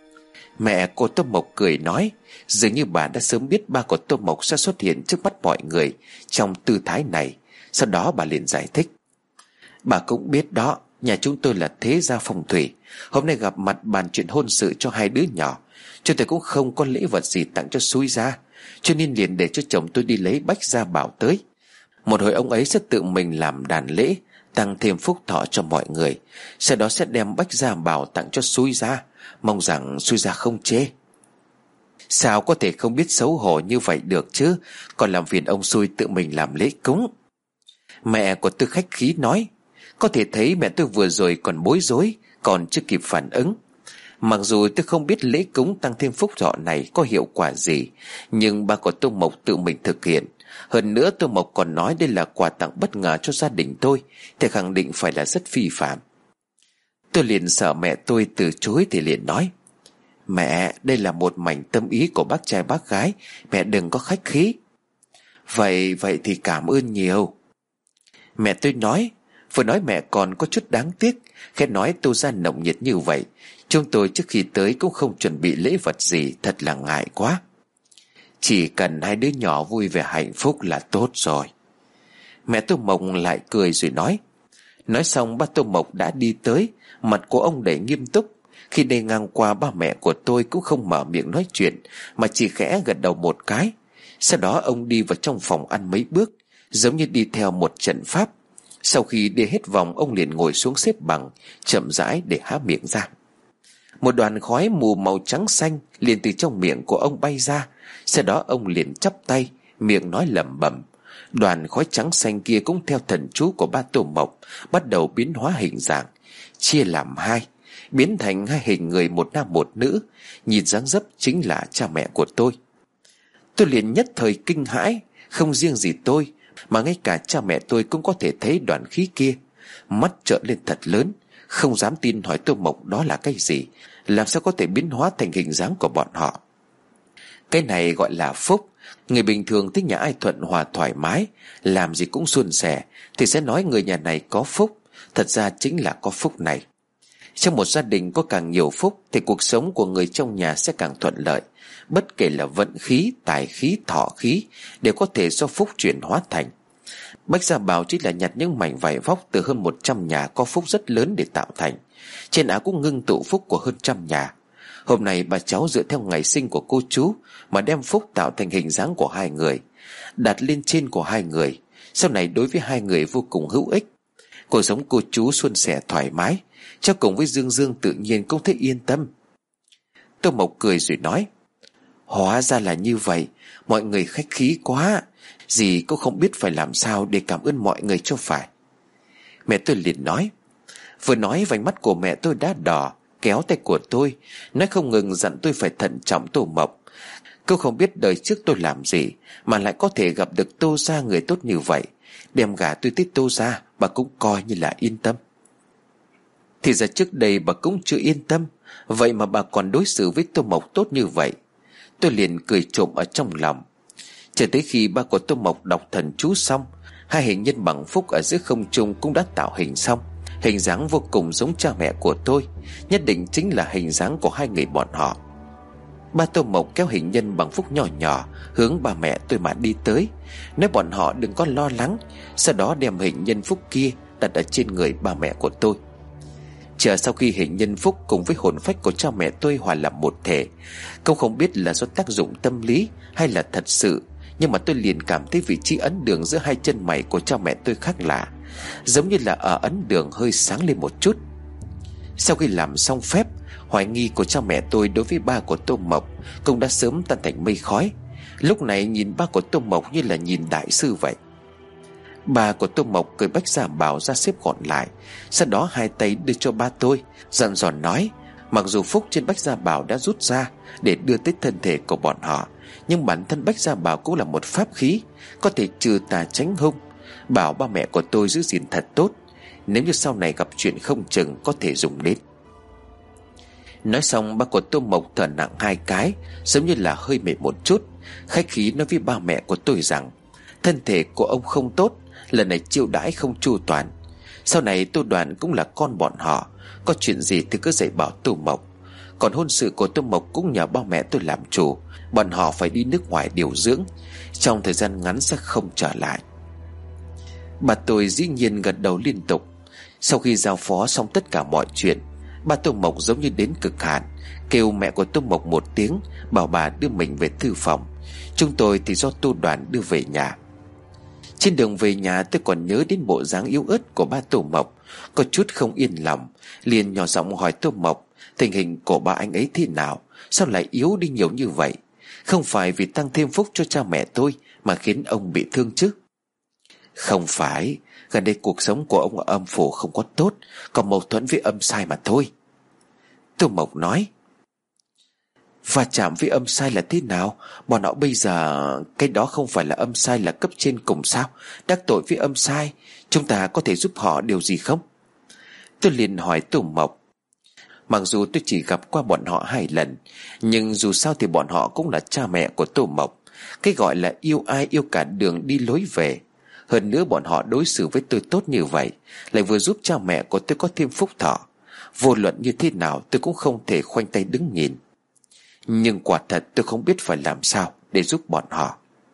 Mẹ của Tô Mộc cười nói, dường như bà đã sớm biết ba của Tô Mộc sẽ xuất hiện trước mắt mọi người trong tư thái này. Sau đó bà liền giải thích: Bà cũng biết đó, nhà chúng tôi là thế gia phong thủy. Hôm nay gặp mặt bàn chuyện hôn sự cho hai đứa nhỏ, cho tôi cũng không có lễ vật gì tặng cho xui gia, cho nên liền để cho chồng tôi đi lấy bách gia bảo tới. Một hồi ông ấy sẽ tự mình làm đàn lễ, tăng thêm phúc thọ cho mọi người. Sau đó sẽ đem bách gia bảo tặng cho xui gia, mong rằng xui gia không chê. Sao có thể không biết xấu hổ như vậy được chứ, còn làm phiền ông xui tự mình làm lễ cúng. Mẹ của tôi khách khí nói. Có thể thấy mẹ tôi vừa rồi còn bối rối, còn chưa kịp phản ứng. Mặc dù tôi không biết lễ cúng tăng thêm phúc thọ này có hiệu quả gì, nhưng ba của Tô Mộc tự mình thực hiện. Hơn nữa Tô Mộc còn nói đây là quà tặng bất ngờ cho gia đình tôi, thì khẳng định phải là rất phi phạm. Tôi liền sợ mẹ tôi từ chối thì liền nói: Mẹ, đây là một mảnh tâm ý của bác trai bác gái, mẹ đừng có khách khí. Vậy, vậy thì cảm ơn nhiều. Mẹ tôi nói. Vừa nói mẹ còn có chút đáng tiếc, khẽ nói Tô gia nồng nhiệt như vậy, chúng tôi trước khi tới cũng không chuẩn bị lễ vật gì, thật là ngại quá. Chỉ cần hai đứa nhỏ vui vẻ hạnh phúc là tốt rồi. Mẹ Tô Mộc lại cười rồi nói. Nói xong ba Tô Mộc đã đi tới, mặt của ông đầy nghiêm túc. Khi đi ngang qua ba mẹ của tôi cũng không mở miệng nói chuyện, mà chỉ khẽ gật đầu một cái. Sau đó ông đi vào trong phòng ăn mấy bước, giống như đi theo một trận pháp. Sau khi đi hết vòng, ông liền ngồi xuống xếp bằng, chậm rãi để há miệng ra. Một đoàn khói mù màu trắng xanh liền từ trong miệng của ông bay ra. Sau đó ông liền chắp tay, miệng nói lẩm bẩm. Đoàn khói trắng xanh kia cũng theo thần chú của ba Tô Mộc bắt đầu biến hóa hình dạng, chia làm hai, biến thành hai hình người, một nam một nữ, nhìn dáng dấp chính là cha mẹ của tôi. Tôi liền nhất thời kinh hãi, không riêng gì tôi mà ngay cả cha mẹ tôi cũng có thể thấy đoàn khí kia. Mắt trợn lên thật lớn, không dám tin, hỏi Tô Mộc đó là cái gì, làm sao có thể biến hóa thành hình dáng của bọn họ. Cái này gọi là phúc. Người bình thường thích nhà ai thuận hòa thoải mái, làm gì cũng suôn sẻ, thì sẽ nói người nhà này có phúc. Thật ra chính là có phúc này. Trong một gia đình có càng nhiều phúc thì cuộc sống của người trong nhà sẽ càng thuận lợi. Bất kể là vận khí, tài khí, thọ khí đều có thể do phúc chuyển hóa thành. Bách gia bảo chỉ là nhặt những mảnh vải vóc từ hơn một trăm nhà có phúc rất lớn để tạo thành. Trên áo cũng ngưng tụ phúc của hơn trăm nhà. Hôm nay bà cháu dựa theo ngày sinh của cô chú mà đem phúc tạo thành hình dáng của hai người, đặt lên trên của hai người. Sau này đối với hai người vô cùng hữu ích. Cuộc sống cô chú suôn sẻ thoải mái, cho cùng với Dương Dương tự nhiên cũng thấy yên tâm. Tô Mộc cười rồi nói: Hóa ra là như vậy, mọi người khách khí quá. Dì cũng không biết phải làm sao để cảm ơn mọi người cho phải. Mẹ tôi liền nói. Vừa nói vành mắt của mẹ tôi đã đỏ, kéo tay của tôi, nói không ngừng dặn tôi phải thận trọng Tô Mộc. Cô không biết đời trước tôi làm gì mà lại có thể gặp được Tô gia người tốt như vậy. Đem gả tôi tới Tô gia, bà cũng coi như là yên tâm. Thì ra trước đây bà cũng chưa yên tâm, vậy mà bà còn đối xử với Tô Mộc tốt như vậy. Tôi liền cười trộm ở trong lòng. Cho tới khi ba của Tô Mộc đọc thần chú xong, hai hình nhân bằng phúc ở giữa không trung cũng đã tạo hình xong. Hình dáng vô cùng giống cha mẹ của tôi, nhất định chính là hình dáng của hai người bọn họ. Ba Tô Mộc kéo hình nhân bằng phúc nhỏ nhỏ hướng ba mẹ tôi mà đi tới, nói bọn họ đừng có lo lắng. Sau đó đem hình nhân phúc kia đặt ở trên người ba mẹ của tôi. Chờ sau khi hình nhân phúc cùng với hồn phách của cha mẹ tôi hòa làm một thể, không không biết là do tác dụng tâm lý hay là thật sự, nhưng mà tôi liền cảm thấy vị trí ấn đường giữa hai chân mày của cha mẹ tôi khác lạ, giống như là ở ấn đường hơi sáng lên một chút. Sau khi làm xong phép, hoài nghi của cha mẹ tôi đối với ba của Tô Mộc cũng đã sớm tan thành mây khói. Lúc này nhìn ba của Tô Mộc như là nhìn đại sư vậy. Ba của Tô Mộc cởi bách gia bào ra xếp gọn lại, sau đó hai tay đưa cho ba tôi, dặn dò nói mặc dù phúc trên bách gia bào đã rút ra để đưa tới thân thể của bọn họ, nhưng bản thân bách gia bào cũng là một pháp khí, có thể trừ tà tránh hung. Bảo ba mẹ của tôi giữ gìn thật tốt, nếu như sau này gặp chuyện không chừng có thể dùng đến. Nói xong, ba của Tô Mộc thở nặng hai cái, giống như là hơi mệt một chút, khách khí nói với ba mẹ của tôi rằng thân thể của ông không tốt, lần này chiêu đãi không chu toàn. Sau này Tô Đoàn cũng là con bọn họ, có chuyện gì thì cứ dạy bảo Tô Mộc. Còn hôn sự của Tô Mộc cũng nhờ ba mẹ tôi làm chủ, bọn họ phải đi nước ngoài điều dưỡng, trong thời gian ngắn sẽ không trở lại. Bà tôi dĩ nhiên gật đầu liên tục. Sau khi giao phó xong tất cả mọi chuyện, ba Tô Mộc giống như đến cực hạn, kêu mẹ của Tô Mộc một tiếng, bảo bà đưa mình về thư phòng. Chúng tôi thì do Tô Đoàn đưa về nhà. Trên đường về nhà tôi còn nhớ đến bộ dáng yếu ớt của ba Tô Mộc, có chút không yên lòng, liền nhỏ giọng hỏi Tô Mộc tình hình của ba anh ấy thế nào, sao lại yếu đi nhiều như vậy? Không phải vì tăng thêm phúc cho cha mẹ tôi mà khiến ông bị thương chứ? Không phải, gần đây cuộc sống của ông ở âm phủ không có tốt, còn mâu thuẫn với âm sai mà thôi. Tô Mộc nói. Va chạm với âm sai là thế nào? Bọn họ bây giờ cái đó không phải là âm sai là cấp trên cùng sao? Đắc tội với âm sai, chúng ta có thể giúp họ điều gì không? Tôi liền hỏi Tô Mộc. Mặc dù tôi chỉ gặp qua bọn họ hai lần, nhưng dù sao thì bọn họ cũng là cha mẹ của Tô Mộc. Cái gọi là yêu ai yêu cả đường đi lối về. Hơn nữa bọn họ đối xử với tôi tốt như vậy, lại vừa giúp cha mẹ của tôi có thêm phúc thọ. Vô luận như thế nào tôi cũng không thể khoanh tay đứng nhìn. Nhưng quả thật tôi không biết phải làm sao để giúp bọn họ.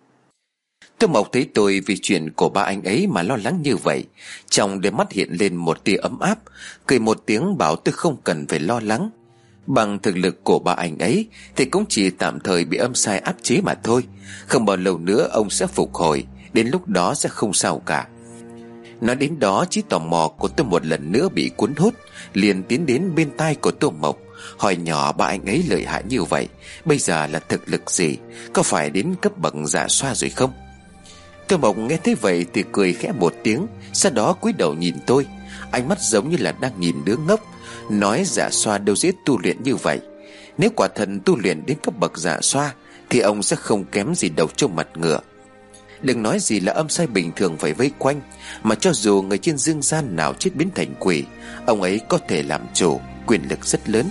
Tô Mộc thấy tôi vì chuyện của ba anh ấy mà lo lắng như vậy, trong đôi mắt hiện lên một tia ấm áp, cười một tiếng bảo tôi không cần phải lo lắng. Bằng thực lực của ba anh ấy thì cũng chỉ tạm thời bị âm sai áp chế mà thôi. Không bao lâu nữa ông sẽ phục hồi, đến lúc đó sẽ không sao cả. Nói đến đó, trí tò mò của tôi một lần nữa bị cuốn hút, liền tiến đến bên tai của Tô Mộc, hỏi nhỏ ba anh ấy lợi hại như vậy, bây giờ là thực lực gì, có phải đến cấp bậc dạ xoa rồi không? Tô Mộc nghe thấy vậy thì cười khẽ một tiếng, sau đó cúi đầu nhìn tôi, ánh mắt giống như là đang nhìn đứa ngốc, nói dạ xoa đâu dễ tu luyện như vậy. Nếu quả thần tu luyện đến cấp bậc dạ xoa thì ông sẽ không kém gì đầu trâu mặt ngựa. Đừng nói gì là âm sai bình thường phải vây quanh, mà cho dù người trên dương gian nào chết biến thành quỷ, ông ấy có thể làm chủ, quyền lực rất lớn.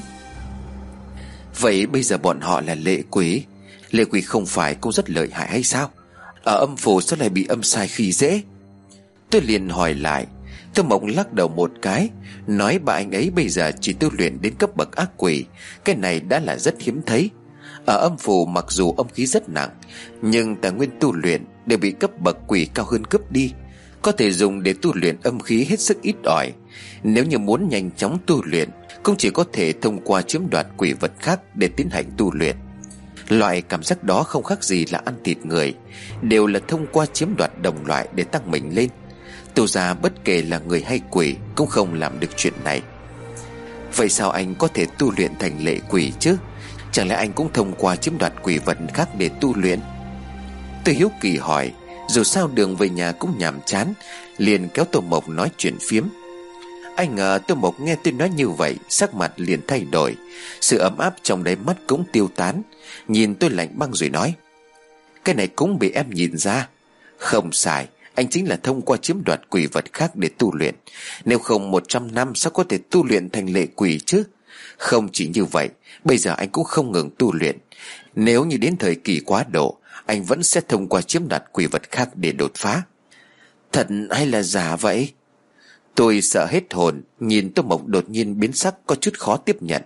Vậy bây giờ bọn họ là lệ quỷ, lệ quỷ không phải cũng rất lợi hại hay sao? Ở âm phủ sao lại bị âm sai khi dễ? Tôi liền hỏi lại. Tô Mộc lắc đầu một cái, nói bà anh ấy bây giờ chỉ tu luyện đến cấp bậc ác quỷ, cái này đã là rất hiếm thấy. Ở âm phủ mặc dù âm khí rất nặng, nhưng tài nguyên tu luyện đều bị cấp bậc quỷ cao hơn cướp đi, có thể dùng để tu luyện âm khí hết sức ít ỏi. Nếu như muốn nhanh chóng tu luyện, cũng chỉ có thể thông qua chiếm đoạt quỷ vật khác để tiến hành tu luyện. Loại cảm giác đó không khác gì là ăn thịt người, đều là thông qua chiếm đoạt đồng loại để tăng mình lên. Tu ra bất kể là người hay quỷ cũng không làm được chuyện này. Vậy sao anh có thể tu luyện thành lệ quỷ chứ? Chẳng lẽ anh cũng thông qua chiếm đoạt quỷ vật khác để tu luyện? Tôi hiếu kỳ hỏi, Dù sao đường về nhà cũng nhàm chán, liền kéo Tô Mộc nói chuyện phiếm. Ai ngờ Tô Mộc nghe tôi nói như vậy, sắc mặt liền thay đổi, sự ấm áp trong đáy mắt cũng tiêu tán. Nhìn tôi lạnh băng rồi nói: Cái này cũng bị em nhìn ra. Không sai, anh chính là thông qua chiếm đoạt quỷ vật khác để tu luyện. Nếu không một trăm năm sao có thể tu luyện thành lệ quỷ chứ? Không chỉ như vậy, bây giờ anh cũng không ngừng tu luyện. Nếu như đến thời kỳ quá độ, anh vẫn sẽ thông qua chiếm đoạt quỷ vật khác để đột phá. Thật hay là giả vậy? Tôi sợ hết hồn, nhìn Tô Mộc đột nhiên biến sắc, có chút khó tiếp nhận.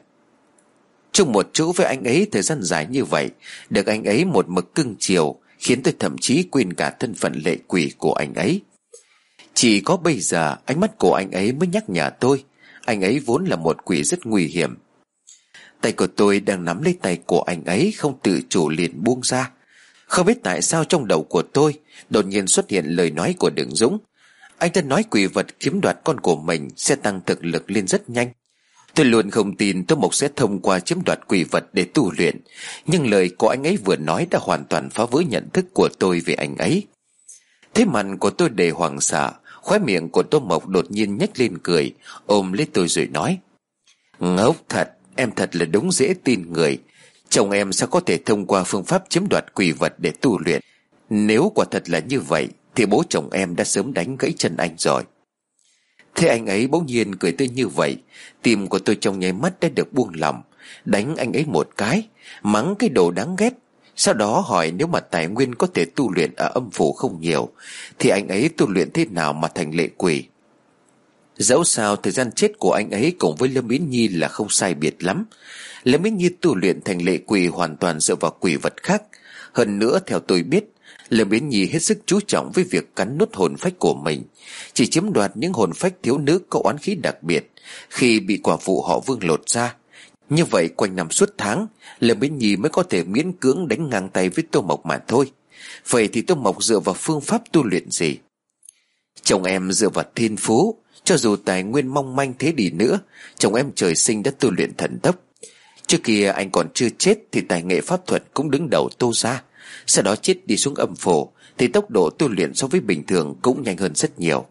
Chung một chỗ với anh ấy thời gian dài như vậy, được anh ấy một mực cưng chiều, khiến tôi thậm chí quên cả thân phận lệ quỷ của anh ấy. Chỉ có bây giờ ánh mắt của anh ấy mới nhắc nhở tôi, anh ấy vốn là một quỷ rất nguy hiểm. Tay của tôi đang nắm lấy tay của anh ấy, không tự chủ liền buông ra. Không biết tại sao trong đầu của tôi đột nhiên xuất hiện lời nói của Đường Dũng. Anh ta nói quỷ vật chiếm đoạt con của mình sẽ tăng thực lực lên rất nhanh. Tôi luôn không tin Tô Mộc sẽ thông qua chiếm đoạt quỷ vật để tu luyện, nhưng lời của anh ấy vừa nói đã hoàn toàn phá vỡ nhận thức của tôi về anh ấy. Thế mặt của tôi đầy hoảng sợ, khóe miệng của Tô Mộc đột nhiên nhếch lên cười, ôm lấy tôi rồi nói: Ngốc thật, em thật là đúng dễ tin người. Chồng em sao có thể thông qua phương pháp chiếm đoạt quỷ vật để tu luyện? Nếu quả thật là như vậy thì bố chồng em đã sớm đánh gãy chân anh rồi. Thế anh ấy bỗng nhiên cười tươi như vậy, tim của tôi trong nháy mắt đã được buông lỏng. Đánh anh ấy một cái, mắng cái đồ đáng ghét. Sau đó hỏi nếu mà tài nguyên có thể tu luyện ở âm phủ không nhiều, thì anh ấy tu luyện thế nào mà thành lệ quỷ? Dẫu sao thời gian chết của anh ấy cùng với Lâm Yến Nhi là không sai biệt lắm. Lâm Yến Nhi tu luyện thành lệ quỷ hoàn toàn dựa vào quỷ vật khác. Hơn nữa theo tôi biết, Lâm Yến Nhi hết sức chú trọng với việc cắn nuốt hồn phách của mình, chỉ chiếm đoạt những hồn phách thiếu nữ có oán khí đặc biệt khi bị quả phụ họ Vương lột ra. Như vậy quanh năm suốt tháng, Lâm Yến Nhi mới có thể miễn cưỡng đánh ngang tay với Tô Mộc mà thôi. Vậy thì Tô Mộc dựa vào phương pháp tu luyện gì? Chồng em dựa vào thiên phú. Cho dù tài nguyên mong manh thế đi nữa, chồng em trời sinh đã tu luyện thần tốc. Trước kia anh còn chưa chết thì tài nghệ pháp thuật cũng đứng đầu Tô gia. Sau đó chết đi xuống âm phủ thì tốc độ tu luyện so với bình thường cũng nhanh hơn rất nhiều.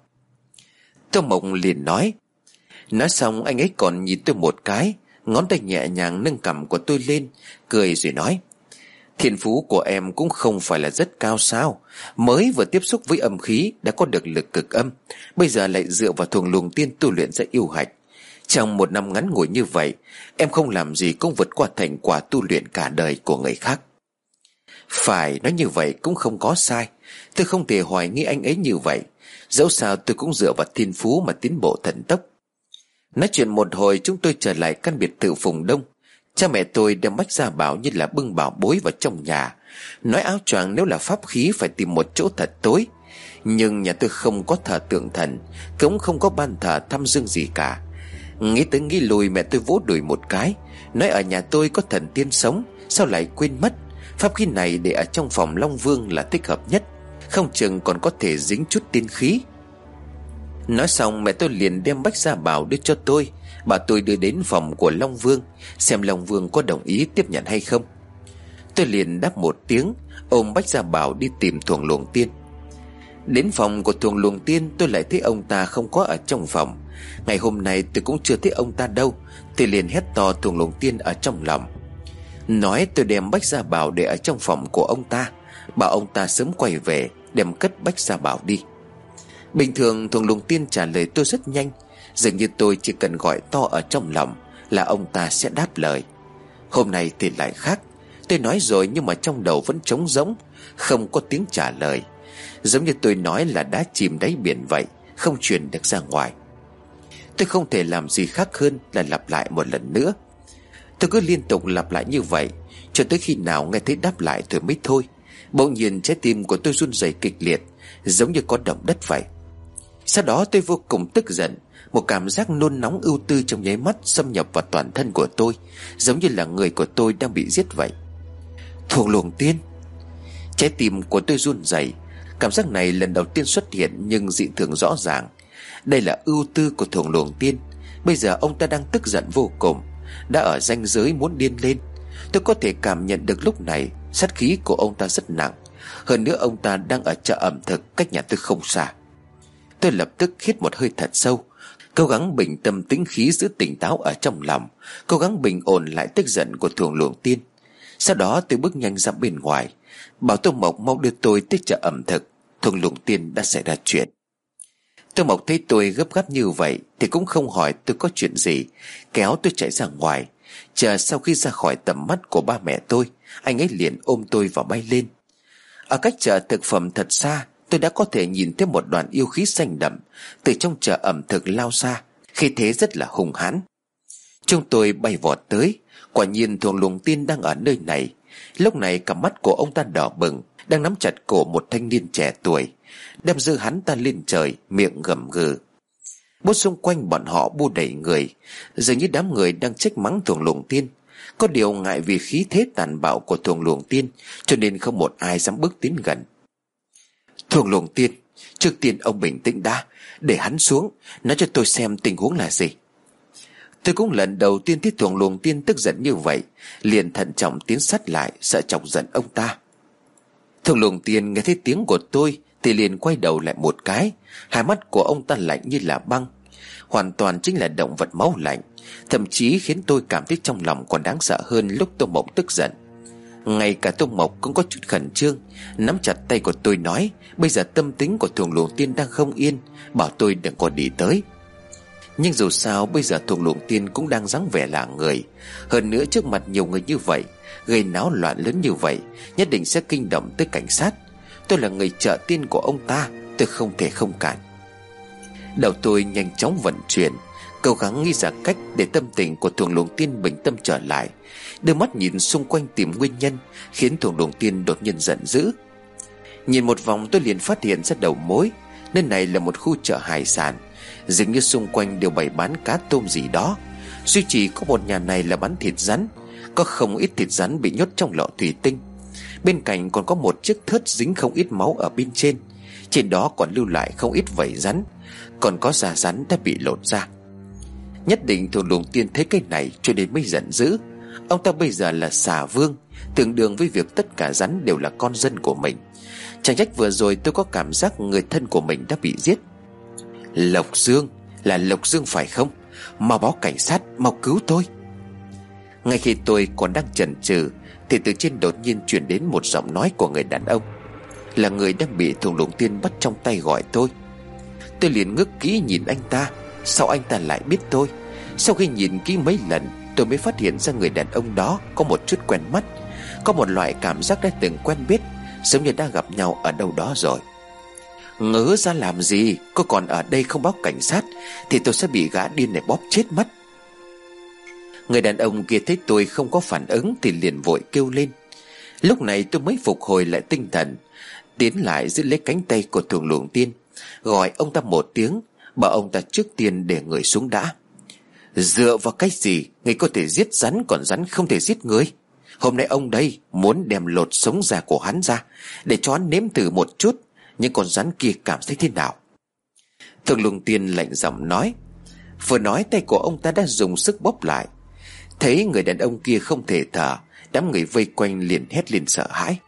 Tô Mộc liền nói. Nói xong anh ấy còn nhìn tôi một cái, ngón tay nhẹ nhàng nâng cằm của tôi lên, cười rồi nói: Thiên phú của em cũng không phải là rất cao sao? Mới vừa tiếp xúc với âm khí đã có được lực cực âm, bây giờ lại dựa vào thuần luồng tiên tu luyện ra yêu hạch. Trong một năm ngắn ngủi như vậy, em không làm gì cũng vượt qua thành quả tu luyện cả đời của người khác. Phải, nói như vậy cũng không có sai. Tôi không thể hoài nghi anh ấy như vậy. Dẫu sao tôi cũng dựa vào thiên phú mà tiến bộ thần tốc. Nói chuyện một hồi, chúng tôi trở lại căn biệt thự Phùng Đông. Cha mẹ tôi đem Bách Gia Bảo như là bưng bảo bối vào trong nhà, nói áo choàng nếu là pháp khí phải tìm một chỗ thật tối. Nhưng nhà tôi không có thờ tượng thần, cũng không có ban thờ thăm dương gì cả. Nghĩ tới nghĩ lùi, mẹ tôi vỗ đùi một cái, nói ở nhà tôi có thần tiên sống, sao lại quên mất. Pháp khí này để ở trong phòng Long Vương là thích hợp nhất, không chừng còn có thể dính chút tiên khí. Nói xong mẹ tôi liền đem Bách Gia Bảo đưa cho tôi, bà tôi đưa đến phòng của Long Vương, xem Long Vương có đồng ý tiếp nhận hay không. Tôi liền đáp một tiếng, ôm Bách Gia Bảo đi tìm Thuồng Luồng Tiên. Đến phòng của Thuồng Luồng Tiên, tôi lại thấy ông ta không có ở trong phòng. Ngày hôm nay tôi cũng chưa thấy ông ta đâu, thì liền hét to Thuồng Luồng Tiên ở trong lòng. Nói tôi đem Bách Gia Bảo để ở trong phòng của ông ta, bảo ông ta sớm quay về đem cất Bách Gia Bảo đi. Bình thường Thuồng Luồng Tiên trả lời tôi rất nhanh, dường như tôi chỉ cần gọi to ở trong lòng là ông ta sẽ đáp lời. Hôm nay thì lại khác. Tôi nói rồi nhưng mà trong đầu vẫn trống rỗng, không có tiếng trả lời. Giống như tôi nói là đá chìm đáy biển vậy, không truyền được ra ngoài. Tôi không thể làm gì khác hơn là lặp lại một lần nữa. Tôi cứ liên tục lặp lại như vậy cho tới khi nào nghe thấy đáp lại rồi mới thôi. Bỗng nhiên trái tim của tôi run rẩy kịch liệt, giống như có động đất vậy. Sau đó tôi vô cùng tức giận, một cảm giác nôn nóng ưu tư trong nháy mắt xâm nhập vào toàn thân của tôi, giống như là người của tôi đang bị giết vậy. Thuồng Luồng Tiên. Trái tim của tôi run rẩy. Cảm giác này lần đầu tiên xuất hiện nhưng dị thường rõ ràng. Đây là ưu tư của Thuồng Luồng Tiên. Bây giờ ông ta đang tức giận vô cùng, đã ở ranh giới muốn điên lên. Tôi có thể cảm nhận được lúc này sát khí của ông ta rất nặng, Hơn nữa ông ta đang ở chợ ẩm thực cách nhà tôi không xa. Tôi lập tức hít một hơi thật sâu, cố gắng bình tâm tĩnh khí, giữ tỉnh táo ở trong lòng, cố gắng bình ổn lại tức giận của Thường Luồng Tiên. Sau đó tôi bước nhanh ra bên ngoài, bảo Tô Mộc mau đưa tôi tới chợ ẩm thực. Thường Luồng Tiên đã xảy ra chuyện. Tô Mộc thấy tôi gấp gáp như vậy thì cũng không hỏi tôi có chuyện gì, kéo tôi chạy ra ngoài. Chờ sau khi ra khỏi tầm mắt của ba mẹ tôi, anh ấy liền ôm tôi và bay lên. Ở cách chợ thực phẩm thật xa, tôi đã có thể nhìn thấy một đoàn yêu khí xanh đậm từ trong chợ ẩm thực lao ra, khí thế rất là hung hãn. Chúng tôi bay vọt tới. Quả nhiên Thường Luồng Tiên đang ở nơi này. Lúc này cả mắt của ông ta đỏ bừng, đang nắm chặt cổ một thanh niên trẻ tuổi, đem giơ hắn ta lên trời, miệng gầm gừ. Bốn xung quanh bọn họ bu đầy người, dường như đám người đang trách mắng Thường Luồng Tiên. Có điều ngại vì khí thế tàn bạo của Thường Luồng Tiên, cho nên không một ai dám bước tiến gần. Thường Luồng Tiên, trước tiên ông bình tĩnh đã, để hắn xuống, nói cho tôi xem tình huống là gì. Tôi cũng lần đầu tiên thấy Thường Luồng Tiên tức giận như vậy, liền thận trọng tiến sát lại, sợ chọc giận ông ta. Thường Luồng Tiên nghe thấy tiếng của tôi thì liền quay đầu lại một cái. Hai mắt của ông ta lạnh như là băng, hoàn toàn chính là động vật máu lạnh, thậm chí khiến tôi cảm thấy trong lòng còn đáng sợ hơn lúc Tô Mộc tức giận. Ngay cả Tô Mộc cũng có chút khẩn trương, nắm chặt tay của tôi nói bây giờ tâm tính của Thường Luồng Tiên đang không yên, bảo tôi đừng có đi tới. Nhưng dù sao bây giờ Thường Luồng Tiên cũng đang dáng vẻ là người, hơn nữa trước mặt nhiều người như vậy, gây náo loạn lớn như vậy, nhất định sẽ kinh động tới cảnh sát. Tôi là người trợ tiên của ông ta, tôi không thể không cản. Đầu tôi nhanh chóng vận chuyển, cố gắng nghĩ ra cách để tâm tình của Thường Luồng Tiên bình tâm trở lại. Đưa mắt nhìn xung quanh tìm nguyên nhân khiến Thường Luồng Tiên đột nhiên giận dữ. Nhìn một vòng tôi liền phát hiện ra đầu mối. Nơi này là một khu chợ hải sản, dường như xung quanh đều bày bán cá tôm gì đó. Duy chỉ có một nhà này là bán thịt rắn. Có không ít thịt rắn bị nhốt trong lọ thủy tinh. Bên cạnh còn có một chiếc thớt dính không ít máu ở bên trên. Trên đó còn lưu lại không ít vảy rắn, còn có da rắn đã bị lột ra. Nhất định Thường Luồng Tiên thấy cái này cho nên mới giận dữ. Ông ta bây giờ là xà vương, tương đương với việc tất cả rắn đều là con dân của mình. Chẳng trách vừa rồi tôi có cảm giác người thân của mình đã bị giết. Lộc Dương, là Lộc Dương phải không? Mau báo cảnh sát, mau cứu tôi. Ngay khi tôi còn đang chần chừ thì từ trên đột nhiên truyền đến một giọng nói của người đàn ông, là người đang bị Thường Luồng Tiên bắt trong tay gọi tôi. Tôi liền ngước kỹ nhìn anh ta. Sao anh ta lại biết tôi? Sau khi nhìn kỹ mấy lần, tôi mới phát hiện ra người đàn ông đó có một chút quen mắt. Có một loại cảm giác đã từng quen biết, giống như đã gặp nhau ở đâu đó rồi. Ngớ ra làm gì? Cô còn ở đây không báo cảnh sát thì tôi sẽ bị gã điên này bóp chết mất. Người đàn ông kia thấy tôi không có phản ứng thì liền vội kêu lên. Lúc này tôi mới phục hồi lại tinh thần, tiến lại giữ lấy cánh tay của Thường Luồng Tiên, gọi ông ta một tiếng, bảo ông ta trước tiên để người xuống đã. Dựa vào cái gì người có thể giết rắn còn rắn không thể giết người? Hôm nay ông đây muốn đem lột sống già của hắn ra để cho hắn nếm thử một chút những con rắn kia cảm thấy thế nào. Thường Luồng Tiên lạnh giọng nói. Vừa nói tay của ông ta đã dùng sức bóp lại. Thấy người đàn ông kia không thể thở, đám người vây quanh liền hét lên sợ hãi.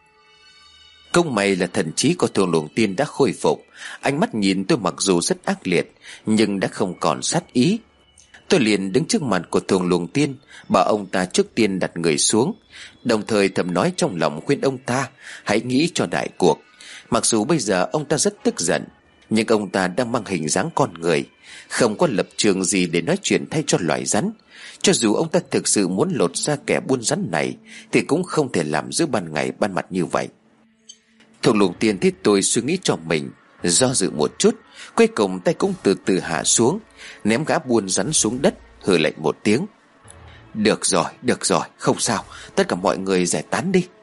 Công may là thần trí của Thường Luồng Tiên đã khôi phục. Ánh mắt nhìn tôi mặc dù rất ác liệt nhưng đã không còn sát ý. Tôi liền đứng trước mặt của Thường Luồng Tiên, bảo ông ta trước tiên đặt người xuống, đồng thời thầm nói trong lòng khuyên ông ta hãy nghĩ cho đại cuộc. Mặc dù bây giờ ông ta rất tức giận, nhưng ông ta đang mang hình dáng con người, không có lập trường gì để nói chuyện thay cho loài rắn. Cho dù ông ta thực sự muốn lột ra kẻ buôn rắn này thì cũng không thể làm giữa ban ngày ban mặt như vậy. Thường Luồng Tiên thấy tôi suy nghĩ cho mình, do dự một chút, cuối cùng tay cũng từ từ hạ xuống, ném gã buôn rắn xuống đất, hừ lạnh một tiếng. Được rồi, được rồi, không sao, tất cả mọi người giải tán đi.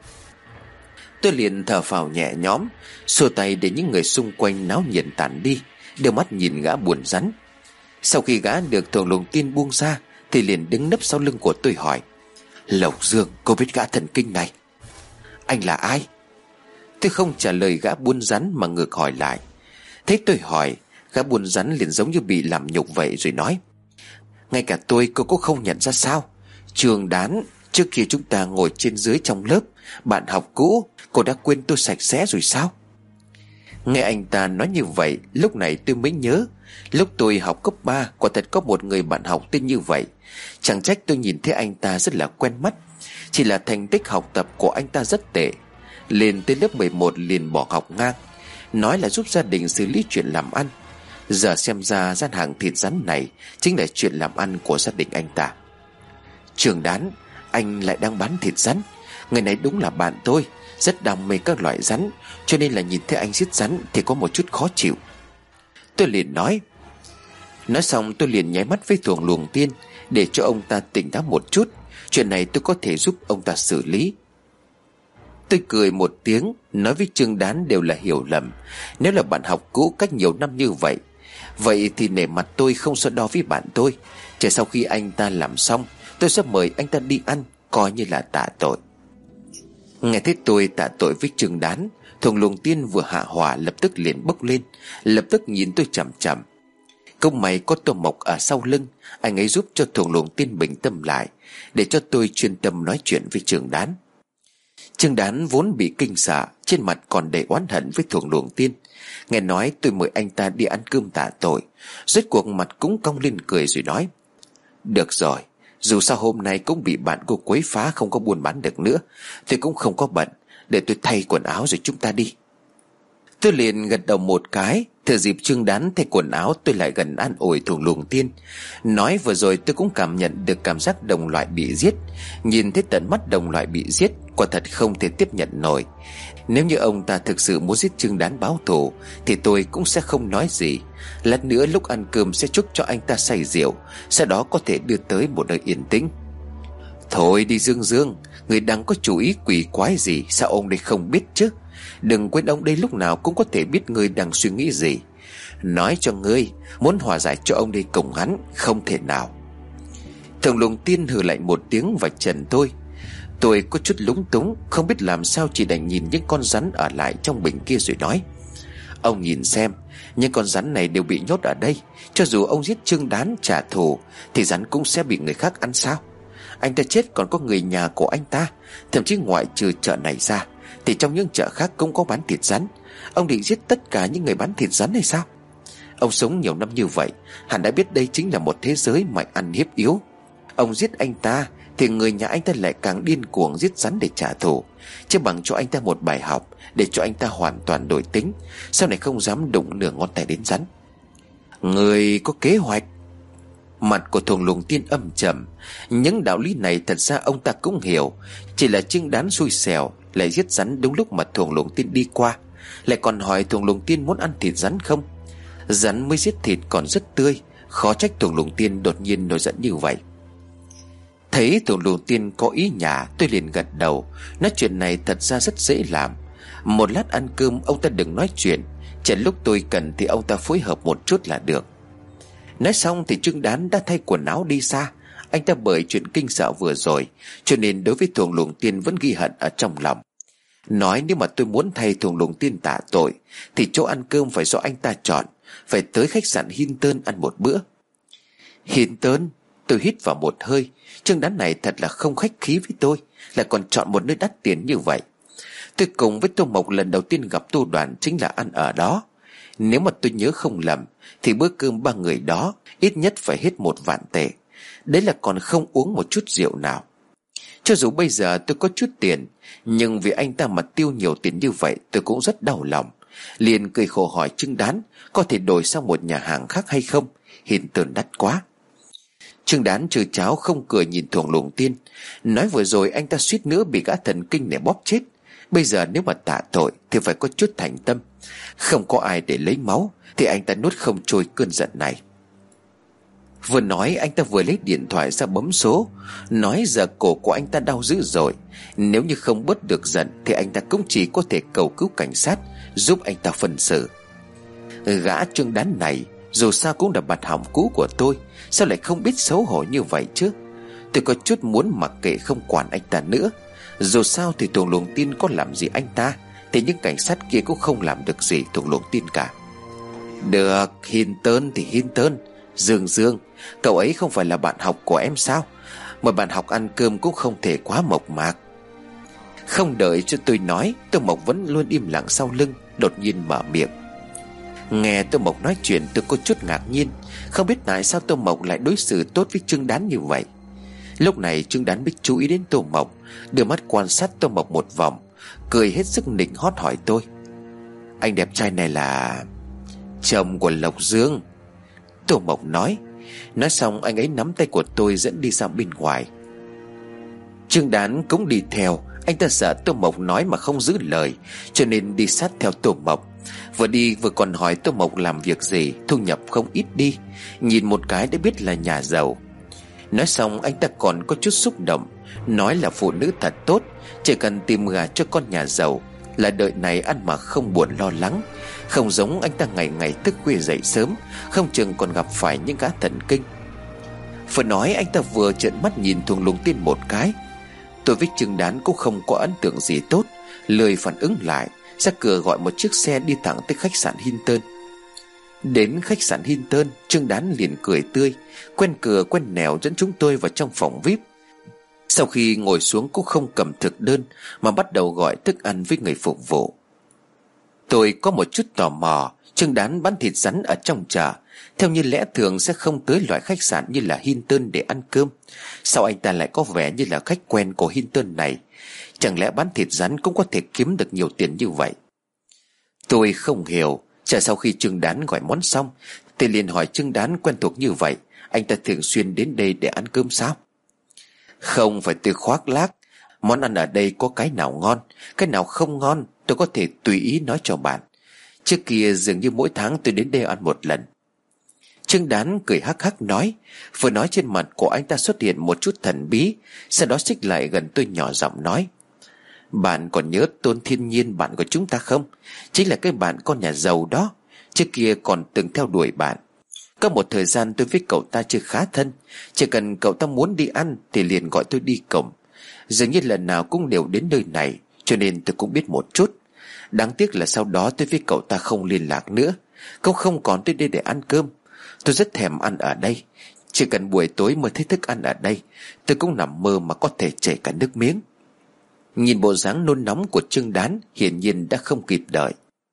Tôi liền thở phào nhẹ nhõm, xua tay để những người xung quanh náo nhiệt tản đi, đưa mắt nhìn gã buôn rắn. Sau khi gã được Thường Luồng Tiên buông ra thì liền đứng nấp sau lưng của tôi hỏi. Lộc Dương, cô biết gã thần kinh này? Anh là ai? Tôi không trả lời gã buôn rắn mà ngược hỏi lại. Thấy tôi hỏi, gã buôn rắn liền giống như bị làm nhục vậy rồi nói. Ngay cả tôi cô cũng không nhận ra sao? Trường Đán, Trước khi chúng ta ngồi trên dưới trong lớp, bạn học cũ, cô đã quên tôi sạch sẽ rồi sao? Nghe anh ta nói như vậy, lúc này tôi mới nhớ, lúc tôi học cấp ba, quả thật có một người bạn học tên như vậy. Chẳng trách tôi nhìn thấy anh ta rất là quen mắt. Chỉ là thành tích học tập của anh ta rất tệ, lên tới lớp mười một liền bỏ học ngang, nói là giúp gia đình xử lý chuyện làm ăn. Giờ xem ra gian hàng thịt rắn này chính là chuyện làm ăn của gia đình anh ta. Trường Đán, anh lại đang bán thịt rắn. Người này đúng là bạn tôi, rất đam mê các loại rắn, cho nên là nhìn thấy anh giết rắn thì có một chút khó chịu. Tôi liền nói Nói xong tôi liền nháy mắt với Thuồng Luồng Tiên, để cho ông ta tỉnh táo một chút. Chuyện này tôi có thể giúp ông ta xử lý. Tôi cười một tiếng, nói với Trương Đán đều là hiểu lầm. Nếu là bạn học cũ cách nhiều năm như vậy, vậy thì nể mặt tôi không so đo với bạn tôi. Chờ sau khi anh ta làm xong, tôi sẽ mời anh ta đi ăn, coi như là tạ tội. Nghe thấy tôi tạ tội với Trương Đán, Thuồng Luồng Tiên vừa hạ hỏa lập tức liền bốc lên, lập tức nhìn tôi chằm chằm. Công mày có Tô Mộc ở sau lưng, anh ấy giúp cho Thuồng Luồng Tiên bình tâm lại, để cho tôi chuyên tâm nói chuyện với Trương Đán. Trương Đán vốn bị kinh sợ, trên mặt còn đầy oán hận với Thuồng Luồng Tiên. Nghe nói tôi mời anh ta đi ăn cơm tạ tội, rốt cuộc mặt cũng cong lên cười rồi nói: Được rồi, dù sao hôm nay cũng bị bạn cô quấy phá, không có buôn bán được nữa, tôi cũng không có bận, để tôi thay quần áo rồi chúng ta đi. Tôi liền gật đầu một cái. Thừa dịp Trương Đán thay quần áo, tôi lại gần an ủi Thuồng Luồng Tiên, nói vừa rồi tôi cũng cảm nhận được cảm giác đồng loại bị giết. Nhìn thấy tận mắt đồng loại bị giết, quả thật không thể tiếp nhận nổi. Nếu như ông ta thực sự muốn giết Trương Đán báo thù, thì tôi cũng sẽ không nói gì. Lát nữa lúc ăn cơm sẽ chúc cho anh ta say rượu, sau đó có thể đưa tới một nơi yên tĩnh. Thôi đi Dương Dương, người đang có chủ ý quỷ quái gì, sao ông đây không biết chứ? Đừng quên ông đây lúc nào cũng có thể biết ngươi đang suy nghĩ gì. Nói cho ngươi, muốn hòa giải cho ông đây cùng hắn không thể nào. Thuồng Luồng Tiên hừ lạnh một tiếng vạch trần tôi. Tôi có chút lúng túng, không biết làm sao, chỉ đành nhìn những con rắn ở lại trong bình kia rồi nói: Ông nhìn xem, những con rắn này đều bị nhốt ở đây. Cho dù ông giết Trương Đán trả thù, thì rắn cũng sẽ bị người khác ăn sao? Anh ta chết còn có người nhà của anh ta. Thậm chí ngoại trừ chợ này ra, thì trong những chợ khác cũng có bán thịt rắn. Ông định giết tất cả những người bán thịt rắn hay sao? Ông sống nhiều năm như vậy, hẳn đã biết đây chính là một thế giới mạnh ăn hiếp yếu. Ông giết anh ta thì người nhà anh ta lại càng điên cuồng giết rắn để trả thù, chứ bằng cho anh ta một bài học, để cho anh ta hoàn toàn đổi tính, sau này không dám đụng nửa ngón tay đến rắn. Người có kế hoạch. Mặt của Thuồng Luồng Tiên âm trầm. Những đạo lý này thật ra ông ta cũng hiểu, chỉ là Trương Đán xui xẻo lại giết rắn đúng lúc mà Thuồng Luồng Tiên đi qua, lại còn hỏi Thuồng Luồng Tiên muốn ăn thịt rắn không. Rắn mới giết thịt còn rất tươi, khó trách Thuồng Luồng Tiên đột nhiên nổi giận như vậy. Thấy Thuồng Luồng Tiên có ý nhả, tôi liền gật đầu, nói chuyện này thật ra rất dễ làm. Một lát ăn cơm ông ta đừng nói chuyện, chỉ lúc tôi cần thì ông ta phối hợp một chút là được. Nói xong thì Trương Đán đã thay quần áo đi xa. Anh ta bởi chuyện kinh sợ vừa rồi, cho nên đối với Thuồng Luồng Tiên vẫn ghi hận ở trong lòng. Nói nếu mà tôi muốn thay Thuồng Luồng Tiên tạ tội, thì chỗ ăn cơm phải do anh ta chọn, phải tới khách sạn Hinton ăn một bữa. Hinton? Tôi hít vào một hơi. Trương Đán này thật là không khách khí với tôi, lại còn chọn một nơi đắt tiền như vậy. Tôi cùng với Tô Mộc lần đầu tiên gặp Tô Đoàn chính là ăn ở đó. Nếu mà tôi nhớ không lầm, thì bữa cơm ba người đó ít nhất phải hết một vạn tệ. Đấy là còn không uống một chút rượu nào. Cho dù bây giờ tôi có chút tiền, nhưng vì anh ta mà tiêu nhiều tiền như vậy, tôi cũng rất đau lòng. Liền cười khổ hỏi Trương Đán có thể đổi sang một nhà hàng khác hay không, Hinton đắt quá. Trương Đán trừ cháo không cười nhìn Thuồng Luồng Tiên, nói vừa rồi anh ta suýt nữa bị gã thần kinh này bóp chết. Bây giờ nếu mà tạ tội thì phải có chút thành tâm. Không có ai để lấy máu, thì anh ta nuốt không trôi cơn giận này. Vừa nói anh ta vừa lấy điện thoại ra bấm số, nói giờ cổ của anh ta đau dữ rồi, nếu như không bớt được giận thì anh ta cũng chỉ có thể cầu cứu cảnh sát giúp anh ta phân xử. Gã Trương Đán này dù sao cũng là bạn hỏng cũ của tôi, sao lại không biết xấu hổ như vậy chứ? Tôi có chút muốn mặc kệ không quản anh ta nữa. Dù sao thì Thuồng Luồng Tiên có làm gì anh ta, thì những cảnh sát kia cũng không làm được gì Thuồng Luồng Tiên cả. Được, Hinton thì Hinton. Dương Dương, cậu ấy không phải là bạn học của em sao? Mời bạn học ăn cơm cũng không thể quá mộc mạc. Không đợi cho tôi nói, Tô Mộc vẫn luôn im lặng sau lưng, đột nhiên mở miệng. Nghe Tô Mộc nói chuyện, tôi có chút ngạc nhiên, không biết tại sao Tô Mộc lại đối xử tốt với Trương Đán như vậy. Lúc này Trương Đán mới chú ý đến Tô Mộc, đưa mắt quan sát Tô Mộc một vòng, cười hết sức nịnh hót hỏi tôi: Anh đẹp trai này là chồng của Lộc Dương. Tô Mộc nói. Nói xong anh ấy nắm tay của tôi dẫn đi ra bên ngoài. Trương Đán cũng đi theo. Anh ta sợ Tô Mộc nói mà không giữ lời, cho nên đi sát theo Tô Mộc. Vừa đi vừa còn hỏi Tô Mộc làm việc gì, thu nhập không ít đi, nhìn một cái đã biết là nhà giàu. Nói xong anh ta còn có chút xúc động, nói là phụ nữ thật tốt, chỉ cần tìm gà cho con nhà giàu là đời này ăn mà không buồn lo lắng. Không giống anh ta ngày ngày thức khuya dậy sớm, không chừng còn gặp phải những gã thần kinh. Vừa nói anh ta vừa trợn mắt nhìn Thùng Lùng Tiên một cái. Tôi với Trương Đán cũng không có ấn tượng gì tốt, lười phản ứng lại, ra cửa gọi một chiếc xe đi thẳng tới khách sạn Hinton. Đến khách sạn Hinton, Trương Đán liền cười tươi, quen cửa quen nẻo dẫn chúng tôi vào trong phòng vi ai pi. Sau khi ngồi xuống cũng không cầm thực đơn, mà bắt đầu gọi thức ăn với người phục vụ. Tôi có một chút tò mò, Trương Đán bán thịt rắn ở trong chợ, theo như lẽ thường sẽ không tới loại khách sạn như là Hinton để ăn cơm. Sao anh ta lại có vẻ như là khách quen của Hinton này? Chẳng lẽ bán thịt rắn cũng có thể kiếm được nhiều tiền như vậy? Tôi không hiểu. Chả sau khi Trương Đán gọi món xong, tôi liền hỏi Trương Đán quen thuộc như vậy, anh ta thường xuyên đến đây để ăn cơm sao? Không phải tôi khoác lác, món ăn ở đây có cái nào ngon, cái nào không ngon tôi có thể tùy ý nói cho bạn. Trước kia dường như mỗi tháng tôi đến đây ăn một lần. Trương Đán cười hắc hắc nói. Vừa nói trên mặt của anh ta xuất hiện một chút thần bí, sau đó xích lại gần tôi nhỏ giọng nói: Bạn còn nhớ Tôn Thiên Nhiên bạn của chúng ta không? Chính là cái bạn con nhà giàu đó, trước kia còn từng theo đuổi bạn. Có một thời gian tôi với cậu ta chưa khá thân, chỉ cần cậu ta muốn đi ăn thì liền gọi tôi đi cùng. Dường như lần nào cũng đều đến nơi này, cho nên tôi cũng biết một chút. Đáng tiếc là sau đó tôi với cậu ta không liên lạc nữa, cậu không còn tới đây để ăn cơm. Tôi rất thèm ăn ở đây, chỉ cần buổi tối mới thấy thức ăn ở đây, tôi cũng nằm mơ mà có thể chảy cả nước miếng. Nhìn bộ dáng nôn nóng của Trương Đán, hiển nhiên đã không kịp đợi.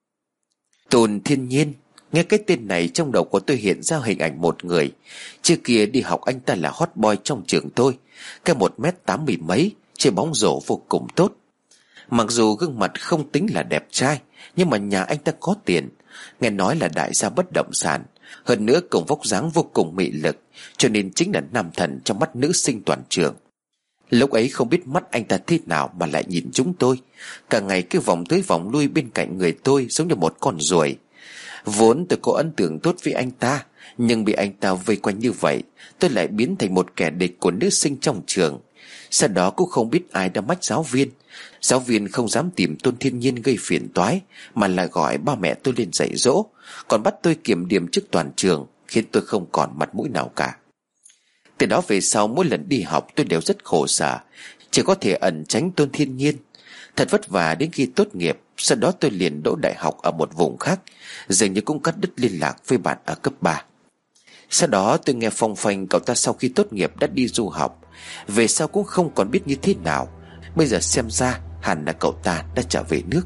Tôn Thiên Nhiên, nghe cái tên này trong đầu của tôi hiện ra hình ảnh một người. Trước kia đi học anh ta là hot boy trong trường tôi, cái một mét tám mươi mấy, chơi bóng rổ vô cùng tốt. Mặc dù gương mặt không tính là đẹp trai, nhưng mà nhà anh ta có tiền, nghe nói là đại gia bất động sản, hơn nữa cùng vóc dáng vô cùng mị lực, cho nên chính là nam thần trong mắt nữ sinh toàn trường. Lúc ấy không biết mắt anh ta thế nào mà lại nhìn chúng tôi, cả ngày cứ vòng tới vòng lui bên cạnh người tôi giống như một con ruồi. Vốn tôi có ấn tượng tốt với anh ta, nhưng bị anh ta vây quanh như vậy, tôi lại biến thành một kẻ địch của nữ sinh trong trường. Sau đó cũng không biết ai đã mách giáo viên. Giáo viên không dám tìm Tôn Thiên Nhiên gây phiền toái, mà lại gọi ba mẹ tôi lên dạy dỗ, còn bắt tôi kiểm điểm trước toàn trường, khiến tôi không còn mặt mũi nào cả. Từ đó về sau mỗi lần đi học tôi đều rất khổ sở, chỉ có thể ẩn tránh Tôn Thiên Nhiên. Thật vất vả đến khi tốt nghiệp, sau đó tôi liền đỗ đại học ở một vùng khác, dường như cũng cắt đứt liên lạc với bạn ở cấp ba. Sau đó tôi nghe phong phanh cậu ta sau khi tốt nghiệp đã đi du học, về sau cũng không còn biết như thế nào. Bây giờ xem ra hẳn là cậu ta đã trở về nước.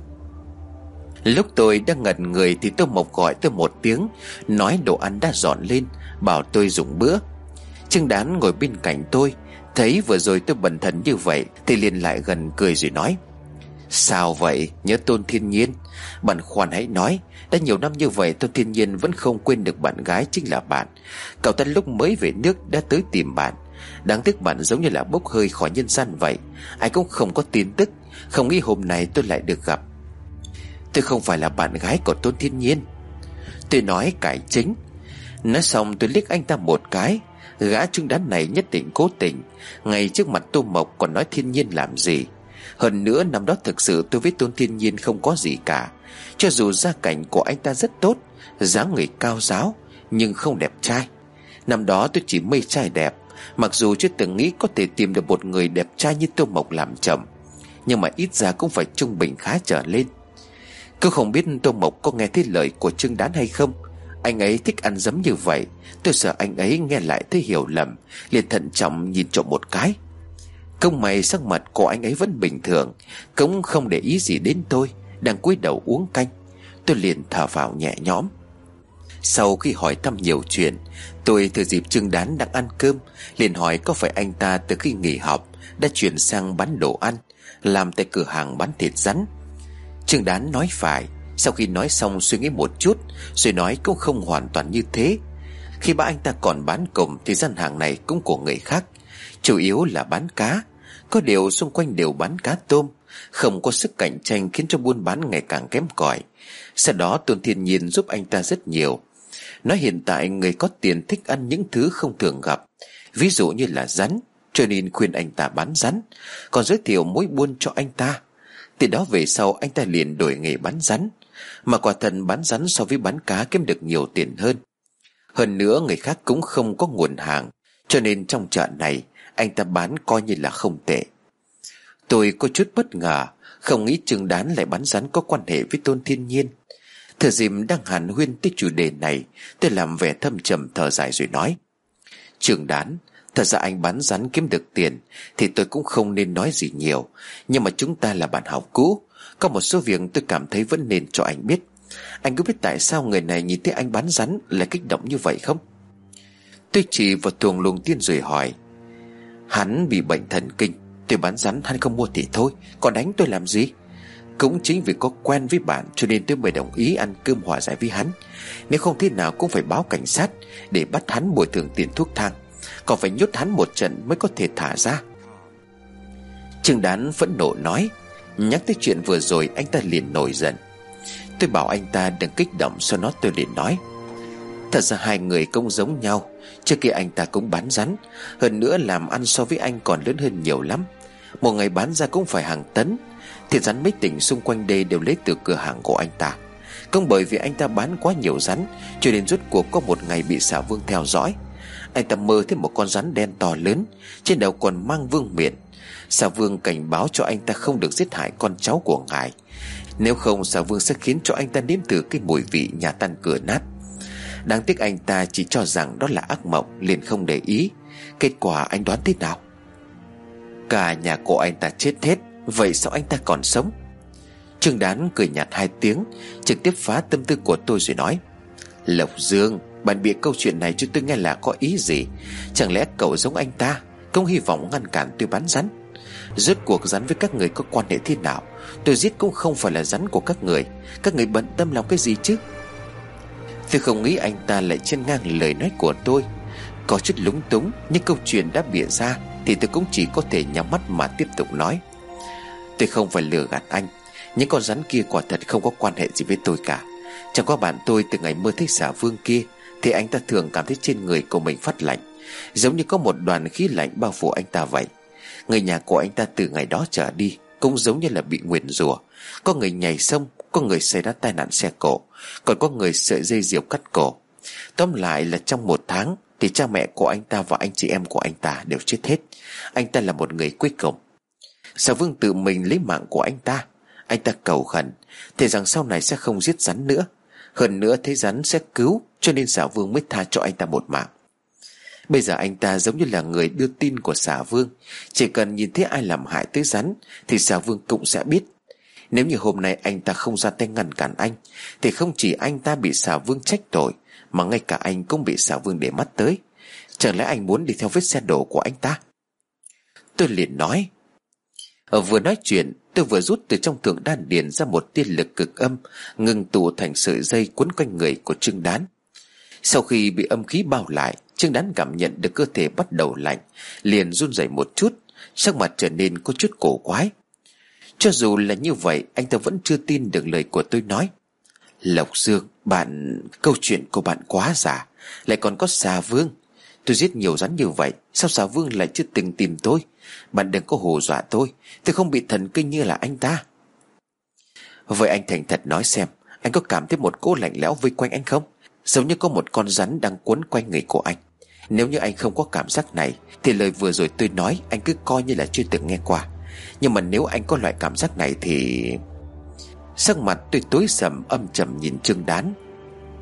Lúc tôi đang ngẩn người thì Tô Mộc gọi tôi một tiếng, nói đồ ăn đã dọn lên, bảo tôi dùng bữa. Trương Đán ngồi bên cạnh tôi, thấy vừa rồi tôi bần thần như vậy thì liền lại gần cười rồi nói: Sao vậy, nhớ Tôn Thiên Nhiên? Bạn khoan hãy nói, đã nhiều năm như vậy Tôn Thiên Nhiên vẫn không quên được bạn gái chính là bạn. Cậu ta lúc mới về nước đã tới tìm bạn, đáng tiếc bạn giống như là bốc hơi khỏi nhân gian vậy, ai cũng không có tin tức. Không nghĩ hôm nay tôi lại được gặp. Tôi không phải là bạn gái của Tôn Thiên Nhiên, tôi nói cải chính. Nói xong tôi liếc anh ta một cái. Gã Trương Đán này nhất định cố tình, ngay trước mặt Tô Mộc còn nói Thiên Nhiên làm gì. Hơn nữa năm đó thực sự tôi với Tôn Thiên Nhiên không có gì cả. Cho dù gia cảnh của anh ta rất tốt, dáng người cao ráo, nhưng không đẹp trai. Năm đó tôi chỉ mê trai đẹp, mặc dù chưa từng nghĩ có thể tìm được một người đẹp trai như Tô Mộc làm chồng, nhưng mà ít ra cũng phải trung bình khá trở lên. Cứ không biết Tô Mộc có nghe thấy lời của Trương Đán hay không. Anh ấy thích ăn giấm như vậy. Tôi sợ anh ấy nghe lại thấy hiểu lầm, liền thận trọng nhìn trộm một cái. Không may sắc mặt của anh ấy vẫn bình thường, cũng không để ý gì đến tôi đang cúi đầu uống canh. Tôi liền thở phào nhẹ nhõm. Sau khi hỏi thăm nhiều chuyện, tôi thừa dịp Trương Đán đang ăn cơm, liền hỏi có phải anh ta từ khi nghỉ học đã chuyển sang bán đồ ăn, làm tại cửa hàng bán thịt rắn. Trương Đán nói phải. Sau khi nói xong suy nghĩ một chút, rồi nói cũng không hoàn toàn như thế. Khi ba anh ta còn bán cùng thì gian hàng này cũng của người khác, chủ yếu là bán cá. Có điều xung quanh đều bán cá tôm, không có sức cạnh tranh, khiến cho buôn bán ngày càng kém cỏi. Sau đó Tôn Thiên Nhiên giúp anh ta rất nhiều. Nói hiện tại người có tiền thích ăn những thứ không thường gặp, ví dụ như là rắn, cho nên khuyên anh ta bán rắn, còn giới thiệu mối buôn cho anh ta. Từ đó về sau anh ta liền đổi nghề bán rắn. Mà quả thật bán rắn so với bán cá kiếm được nhiều tiền hơn. Hơn nữa người khác cũng không có nguồn hàng, cho nên trong chợ này anh ta bán coi như là không tệ. Tôi có chút bất ngờ, không nghĩ Trương Đán lại bán rắn có quan hệ với Tôn Thiên Nhiên. Thừa dịp đang hàn huyên tới chủ đề này, tôi làm vẻ thâm trầm thở dài rồi nói: Trương Đán, thật ra anh bán rắn kiếm được tiền thì tôi cũng không nên nói gì nhiều, nhưng mà chúng ta là bạn học cũ, có một số việc tôi cảm thấy vẫn nên cho anh biết. Anh có biết tại sao người này nhìn thấy anh bán rắn lại kích động như vậy không? Tôi chỉ vào tuồng luồng tiên rồi hỏi: Hắn bị bệnh thần kinh, tôi bán rắn hắn không mua thì thôi, còn đánh tôi làm gì? Cũng chính vì có quen với bạn cho nên tôi mới đồng ý ăn cơm hòa giải với hắn. Nếu không thế nào cũng phải báo cảnh sát để bắt hắn bồi thường tiền thuốc thang, còn phải nhốt hắn một trận mới có thể thả ra. Trương Đán phẫn nộ nói. Nhắc tới chuyện vừa rồi anh ta liền nổi giận. Tôi bảo anh ta đừng kích động, sau đó tôi liền nói: Thật ra hai người cũng giống nhau. Trước kia anh ta cũng bán rắn, hơn nữa làm ăn so với anh còn lớn hơn nhiều lắm. Một ngày bán ra cũng phải hàng tấn. Thịt rắn mấy tỉnh xung quanh đây đều lấy từ cửa hàng của anh ta. Cũng bởi vì anh ta bán quá nhiều rắn, cho nên rốt cuộc có một ngày bị Xà Vương theo dõi. Anh ta mơ thấy một con rắn đen to lớn, trên đầu còn mang vương miện. Xà Vương cảnh báo cho anh ta không được giết hại con cháu của ngài, nếu không Xà Vương sẽ khiến cho anh ta nếm thử cái mùi vị nhà tan cửa nát. Đáng tiếc anh ta chỉ cho rằng đó là ác mộng, liền không để ý. Kết quả anh đoán thế nào? Cả nhà của anh ta chết hết. Vậy sao anh ta còn sống? Trương Đán cười nhạt hai tiếng, trực tiếp phá tâm tư của tôi rồi nói: Lộc Dương, bạn bịa câu chuyện này cho tôi nghe là có ý gì? Chẳng lẽ cậu giống anh ta, không hy vọng ngăn cản tôi bán rắn? Rốt cuộc rắn với các người có quan hệ thế nào? Tôi giết cũng không phải là rắn của các người. Các người bận tâm lòng cái gì chứ? Tôi không nghĩ anh ta lại chen ngang lời nói của tôi. Có chút lúng túng, nhưng câu chuyện đã bịa ra thì tôi cũng chỉ có thể nhắm mắt mà tiếp tục nói: Tôi không phải lừa gạt anh. Những con rắn kia quả thật không có quan hệ gì với tôi cả. Chẳng qua bạn tôi từ ngày mơ thấy Xà Vương kia thì anh ta thường cảm thấy trên người của mình phát lạnh, giống như có một đoàn khí lạnh bao phủ anh ta vậy. Người nhà của anh ta từ ngày đó trở đi cũng giống như là bị nguyền rủa. Có người nhảy sông, có người xảy ra tai nạn xe cộ, còn có người sợi dây diều cắt cổ. Tóm lại là trong một tháng thì cha mẹ của anh ta và anh chị em của anh ta đều chết hết. Anh ta là một người cuối cùng. Xà Vương tự mình lấy mạng của anh ta. Anh ta cầu khẩn thề rằng sau này sẽ không giết rắn nữa. Hơn nữa thấy rắn sẽ cứu, cho nên Xà Vương mới tha cho anh ta một mạng. Bây giờ anh ta giống như là người đưa tin của Xà Vương. Chỉ cần nhìn thấy ai làm hại tới rắn thì Xà Vương cũng sẽ biết. Nếu như hôm nay anh ta không ra tay ngăn cản anh thì không chỉ anh ta bị Xà Vương trách tội, mà ngay cả anh cũng bị Xà Vương để mắt tới. Chẳng lẽ anh muốn đi theo vết xe đổ của anh ta? Tôi liền nói. Ở vừa nói chuyện, tôi vừa rút từ trong tượng đan điền ra một tiên lực cực âm, ngừng tụ thành sợi dây quấn quanh người của Trương Đán. Sau khi bị âm khí bao lại, Trương Đán cảm nhận được cơ thể bắt đầu lạnh, liền run rẩy một chút, sắc mặt trở nên có chút cổ quái. Cho dù là như vậy, anh ta vẫn chưa tin được lời của tôi nói. Lộc Dương, bạn... câu chuyện của bạn quá giả. Lại còn có Xà Vương. Tôi giết nhiều rắn như vậy, sao Xà Vương lại chưa từng tìm tôi? Bạn đừng có hù dọa tôi. Tôi không bị thần kinh như là anh ta. Vậy anh thành thật nói xem, anh có cảm thấy một cỗ lạnh lẽo vây quanh anh không? Giống như có một con rắn đang quấn quanh người của anh. Nếu như anh không có cảm giác này thì lời vừa rồi tôi nói anh cứ coi như là chưa từng nghe qua. Nhưng mà nếu anh có loại cảm giác này thì... Sắc mặt tôi tối sầm âm trầm nhìn Trương Đán.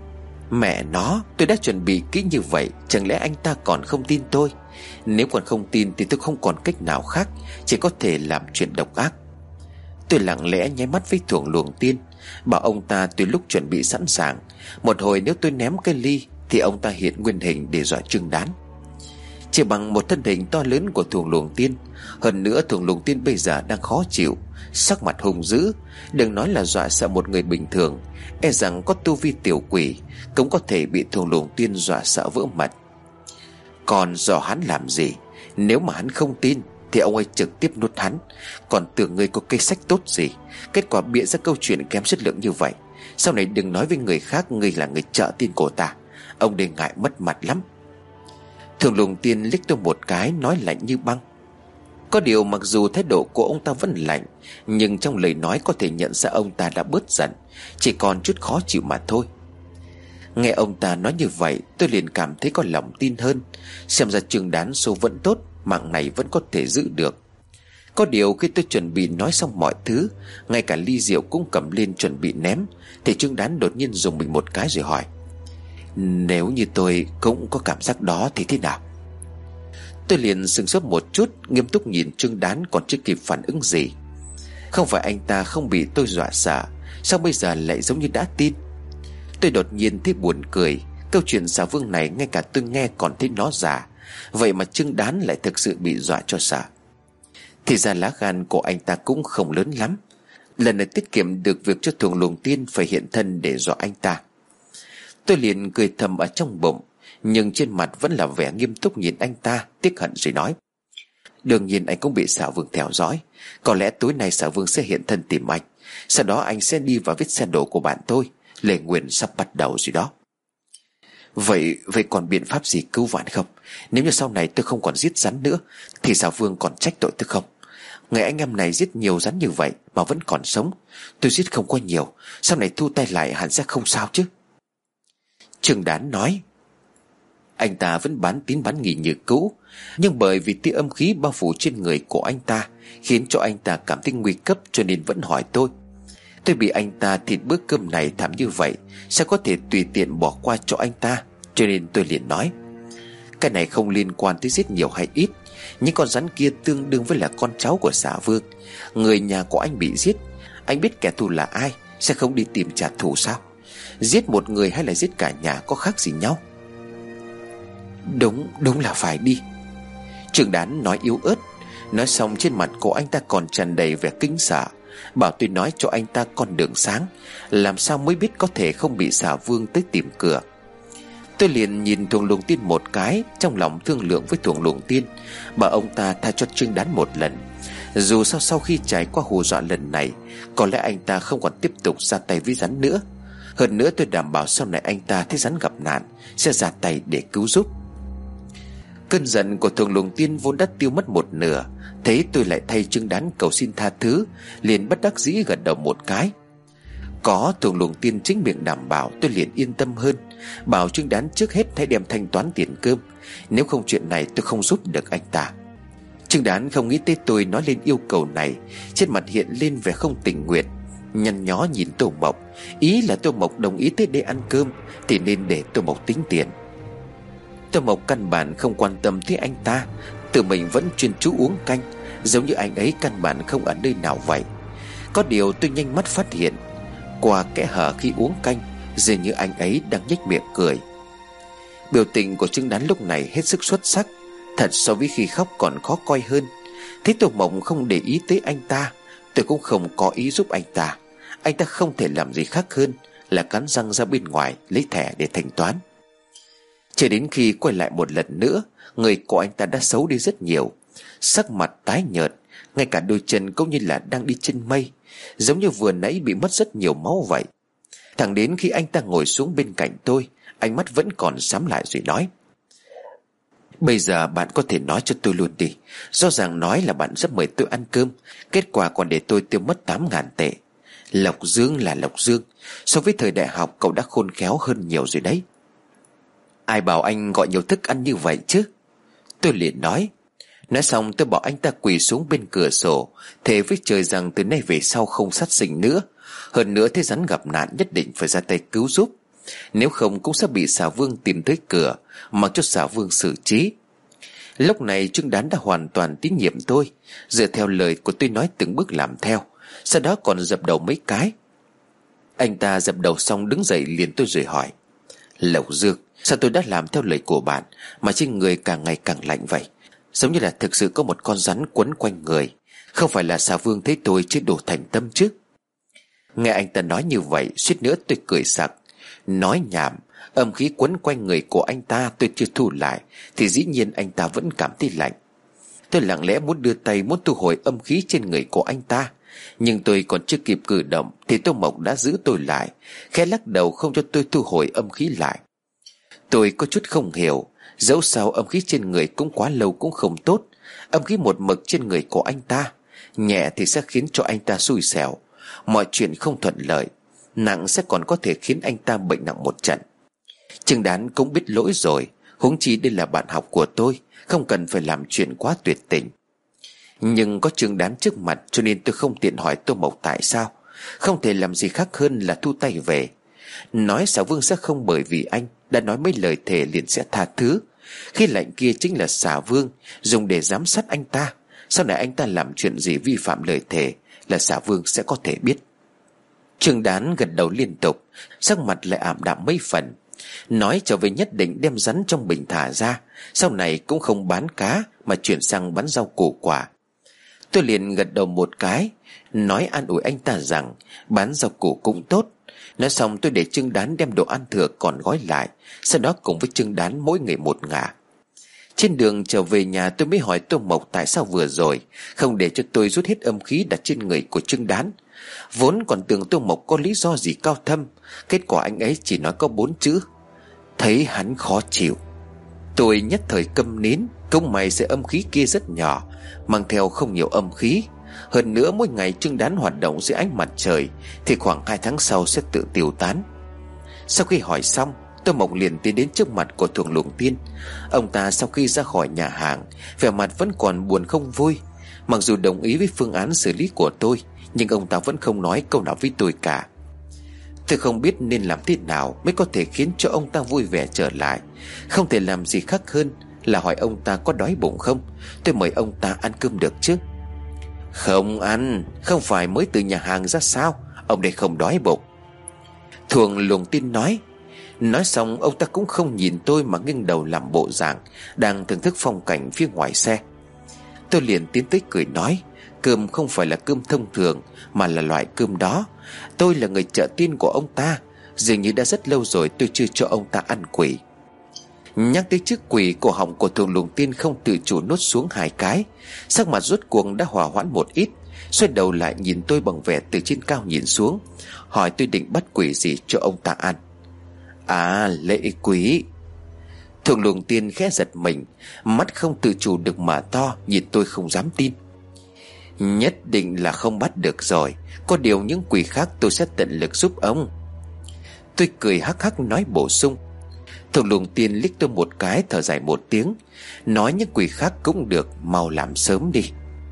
Mẹ nó, tôi đã chuẩn bị kỹ như vậy, chẳng lẽ anh ta còn không tin tôi? Nếu còn không tin thì tôi không còn cách nào khác, chỉ có thể làm chuyện độc ác. Tôi lặng lẽ nháy mắt với Thuồng Luồng Tiên, bảo ông ta từ lúc chuẩn bị sẵn sàng. Một hồi nếu tôi ném cái ly thì ông ta hiện nguyên hình để dọa Trương Đán. Chỉ bằng một thân hình to lớn của Thuồng Luồng Tiên, hơn nữa Thuồng Luồng Tiên bây giờ đang khó chịu, sắc mặt hung dữ, đừng nói là dọa sợ một người bình thường, e rằng có tu vi tiểu quỷ cũng có thể bị Thuồng Luồng Tiên dọa sợ vỡ mật. Còn dò hắn làm gì? Nếu mà hắn không tin thì ông ấy trực tiếp nuốt hắn. Còn tưởng ngươi có cây sách tốt gì, kết quả bịa ra câu chuyện kém chất lượng như vậy. Sau này đừng nói với người khác ngươi là người trợ tin của ta, ông đây ngại mất mặt lắm. Thuồng Luồng Tiên liếc tôi một cái, nói lạnh như băng. Có điều mặc dù thái độ của ông ta vẫn lạnh, nhưng trong lời nói có thể nhận ra ông ta đã bớt giận, chỉ còn chút khó chịu mà thôi. Nghe ông ta nói như vậy, tôi liền cảm thấy có lòng tin hơn. Xem ra Trương Đán số vẫn tốt, mạng này vẫn có thể giữ được. Có điều khi tôi chuẩn bị nói xong mọi thứ, ngay cả ly rượu cũng cầm lên chuẩn bị ném, thì Trương Đán đột nhiên dùng mình một cái rồi hỏi: Nếu như tôi cũng có cảm giác đó thì thế nào? Tôi liền sững sốt một chút, nghiêm túc nhìn Trương Đán còn chưa kịp phản ứng gì. Không phải anh ta không bị tôi dọa sợ, sao bây giờ lại giống như đã tin? Tôi đột nhiên thấy buồn cười. Câu chuyện xà vương này ngay cả tôi nghe còn thấy nó giả, vậy mà Trương Đán lại thực sự bị dọa cho sợ. Thì ra lá gan của anh ta cũng không lớn lắm. Lần này tiết kiệm được việc cho Thuồng Luồng Tiên phải hiện thân để dọa anh ta. Tôi liền cười thầm ở trong bụng, nhưng trên mặt vẫn là vẻ nghiêm túc nhìn anh ta, tiếc hận rồi nói: Đương nhiên anh cũng bị xà vương theo dõi. Có lẽ tối nay xà vương sẽ hiện thân tìm anh, sau đó anh sẽ đi vào vết xe đổ của bạn tôi. Lệ nguyền sắp bắt đầu rồi đó. Vậy vậy còn biện pháp gì cứu vãn không? Nếu như sau này tôi không còn giết rắn nữa thì xà vương còn trách tội tôi không? Người anh em này giết nhiều rắn như vậy mà vẫn còn sống, tôi giết không có nhiều, sau này thu tay lại hẳn sẽ không sao chứ. Trương Đán nói: Anh ta vẫn bán tín bán nghi như cũ, nhưng bởi vì tia âm khí bao phủ trên người của anh ta khiến cho anh ta cảm thấy nguy cấp, cho nên vẫn hỏi tôi. Tôi bị anh ta thịt bữa cơm này thảm như vậy, sao có thể tùy tiện bỏ qua cho anh ta? Cho nên tôi liền nói: Cái này không liên quan tới giết nhiều hay ít, những con rắn kia tương đương với là con cháu của xà vương. Người nhà của anh bị giết, anh biết kẻ thù là ai, sẽ không đi tìm trả thù sao? Giết một người hay là giết cả nhà có khác gì nhau? Đúng, đúng là phải đi. Trương Đán nói yếu ớt. Nói xong trên mặt của anh ta còn tràn đầy vẻ kính sợ, bảo tôi nói cho anh ta con đường sáng, làm sao mới biết có thể không bị xà vương tới tìm cửa. Tôi liền nhìn Thuồng Luồng Tiên một cái, trong lòng thương lượng với Thuồng Luồng Tiên, bảo ông ta tha cho Trương Đán một lần. Dù sao sau khi trải qua hù dọa lần này, có lẽ anh ta không còn tiếp tục ra tay với rắn nữa. Hơn nữa tôi đảm bảo sau này anh ta thấy rắn gặp nạn sẽ ra tay để cứu giúp. Cơn giận của Thuồng Luồng Tiên vốn đã tiêu mất một nửa, thấy tôi lại thay Trương Đán cầu xin tha thứ, liền bất đắc dĩ gật đầu một cái. Có Thuồng Luồng Tiên chính miệng đảm bảo, tôi liền yên tâm hơn, bảo Trương Đán trước hết hãy đem thanh toán tiền cơm, nếu không chuyện này tôi không giúp được anh ta. Trương Đán không nghĩ tới tôi nói lên yêu cầu này, trên mặt hiện lên vẻ không tình nguyện, nhăn nhó nhìn Tô Mộc, ý là Tô Mộc đồng ý tới đây ăn cơm thì nên để Tô Mộc tính tiền. Tô Mộc căn bản không quan tâm tới anh ta, tự mình vẫn chuyên chú uống canh, giống như anh ấy căn bản không ở nơi nào vậy. Có điều tôi nhanh mắt phát hiện, qua kẽ hở khi uống canh, dường như anh ấy đang nhếch miệng cười. Biểu tình của Trương Đán lúc này hết sức xuất sắc, thật so với khi khóc còn khó coi hơn. Thấy Tô Mộc không để ý tới anh ta, tôi cũng không có ý giúp anh ta. Anh ta không thể làm gì khác hơn là cắn răng ra bên ngoài lấy thẻ để thanh toán. Cho đến khi quay lại một lần nữa, người của anh ta đã xấu đi rất nhiều, sắc mặt tái nhợt, ngay cả đôi chân cũng như là đang đi trên mây, giống như vừa nãy bị mất rất nhiều máu vậy. Thẳng đến khi anh ta ngồi xuống bên cạnh tôi, ánh mắt vẫn còn sắm lại rồi nói: Bây giờ bạn có thể nói cho tôi luôn đi. Rõ ràng nói là bạn rất mời tôi ăn cơm, kết quả còn để tôi tiêu mất tám ngàn tệ. Lộc Dương là Lộc Dương, so với thời đại học cậu đã khôn khéo hơn nhiều rồi đấy. Ai bảo anh gọi nhiều thức ăn như vậy chứ? Tôi liền nói. Nói xong tôi bảo anh ta quỳ xuống bên cửa sổ, thề với trời rằng từ nay về sau không sát sinh nữa. Hơn nữa thế rắn gặp nạn nhất định phải ra tay cứu giúp. Nếu không cũng sẽ bị xà vương tìm tới cửa, mặc cho xà vương xử trí. Lúc này Trương Đán đã hoàn toàn tín nhiệm tôi, dựa theo lời của tôi nói từng bước làm theo, sau đó còn dập đầu mấy cái. Anh ta dập đầu xong đứng dậy liền tôi rồi hỏi: Lộc Dương, sao tôi đã làm theo lời của bạn mà trên người càng ngày càng lạnh vậy? Giống như là thực sự có một con rắn quấn quanh người. Không phải là xà vương thấy tôi chứ đổ thành tâm chứ? Nghe anh ta nói như vậy, suýt nữa tôi cười sặc. Nói nhảm, âm khí quấn quanh người của anh ta tôi chưa thu lại thì dĩ nhiên anh ta vẫn cảm thấy lạnh. Tôi lặng lẽ muốn đưa tay muốn thu hồi âm khí trên người của anh ta, nhưng tôi còn chưa kịp cử động thì Tô Mộc đã giữ tôi lại, khẽ lắc đầu không cho tôi thu hồi âm khí lại. Tôi có chút không hiểu, dẫu sao âm khí trên người cũng quá lâu cũng không tốt. Âm khí một mực trên người của anh ta, nhẹ thì sẽ khiến cho anh ta xui xẻo, mọi chuyện không thuận lợi, nặng sẽ còn có thể khiến anh ta bệnh nặng một trận. Trương Đán cũng biết lỗi rồi, huống chi đây là bạn học của tôi, không cần phải làm chuyện quá tuyệt tình. Nhưng có Trương Đán trước mặt cho nên tôi không tiện hỏi Tô Mộc tại sao. Không thể làm gì khác hơn là thu tay về. Nói xà vương sẽ không bởi vì anh đã nói mấy lời thề liền sẽ tha thứ. Khi lạnh kia chính là xà vương dùng để giám sát anh ta. Sau này anh ta làm chuyện gì vi phạm lời thề là xà vương sẽ có thể biết. Trương Đán gật đầu liên tục, sắc mặt lại ảm đạm mấy phần. Nói trở về nhất định đem rắn trong bình thả ra, sau này cũng không bán cá mà chuyển sang bán rau củ quả. Tôi liền gật đầu một cái, nói an ủi anh ta rằng bán rau củ cũng tốt. Nói xong tôi để Trương Đán đem đồ ăn thừa còn gói lại, sau đó cùng với Trương Đán mỗi người một ngả. Trên đường trở về nhà tôi mới hỏi Tô Mộc tại sao vừa rồi không để cho tôi rút hết âm khí đặt trên người của Trương Đán. Vốn còn tưởng Tô Mộc có lý do gì cao thâm, kết quả anh ấy chỉ nói có bốn chữ: thấy hắn khó chịu. Tôi nhất thời câm nín. Cũng may sẽ âm khí kia rất nhỏ, mang theo không nhiều âm khí. Hơn nữa mỗi ngày Trương Đán hoạt động dưới ánh mặt trời thì khoảng hai tháng sau sẽ tự tiêu tán. Sau khi hỏi xong, Tô Mộc liền tiến đến trước mặt của Thuồng Luồng Tiên. Ông ta sau khi ra khỏi nhà hàng, vẻ mặt vẫn còn buồn không vui. Mặc dù đồng ý với phương án xử lý của tôi, nhưng ông ta vẫn không nói câu nào với tôi cả. Tôi không biết nên làm thế nào mới có thể khiến cho ông ta vui vẻ trở lại. Không thể làm gì khác hơn là hỏi ông ta có đói bụng không. Tôi mời ông ta ăn cơm được chứ? Không ăn, không phải mới từ nhà hàng ra sao? Ông đây không đói bụng. Thuồng Luồng Tiên nói. Nói xong ông ta cũng không nhìn tôi mà nghiêng đầu làm bộ dạng đang thưởng thức phong cảnh phía ngoài xe. Tôi liền tiến tới cười nói: cơm không phải là cơm thông thường, mà là loại cơm đó. Tôi là người trợ tiên của ông ta, dường như đã rất lâu rồi tôi chưa cho ông ta ăn quỷ. Nhắc tới chiếc quỷ, cổ họng của Thuồng Luồng Tiên không tự chủ nuốt xuống hai cái. Sắc mặt rốt cuộc đã hòa hoãn một ít, xoay đầu lại nhìn tôi bằng vẻ từ trên cao nhìn xuống, hỏi tôi định bắt quỷ gì cho ông ta ăn. À, lễ quỷ. Thuồng Luồng Tiên khẽ giật mình, mắt không tự chủ được mở to, nhìn tôi không dám tin. Nhất định là không bắt được rồi, có điều những quỷ khác tôi sẽ tận lực giúp ông. Tôi cười hắc hắc nói bổ sung. Thuồng Luồng Tiên liếc tôi một cái, thở dài một tiếng, nói những quỷ khác cũng được, mau làm sớm đi.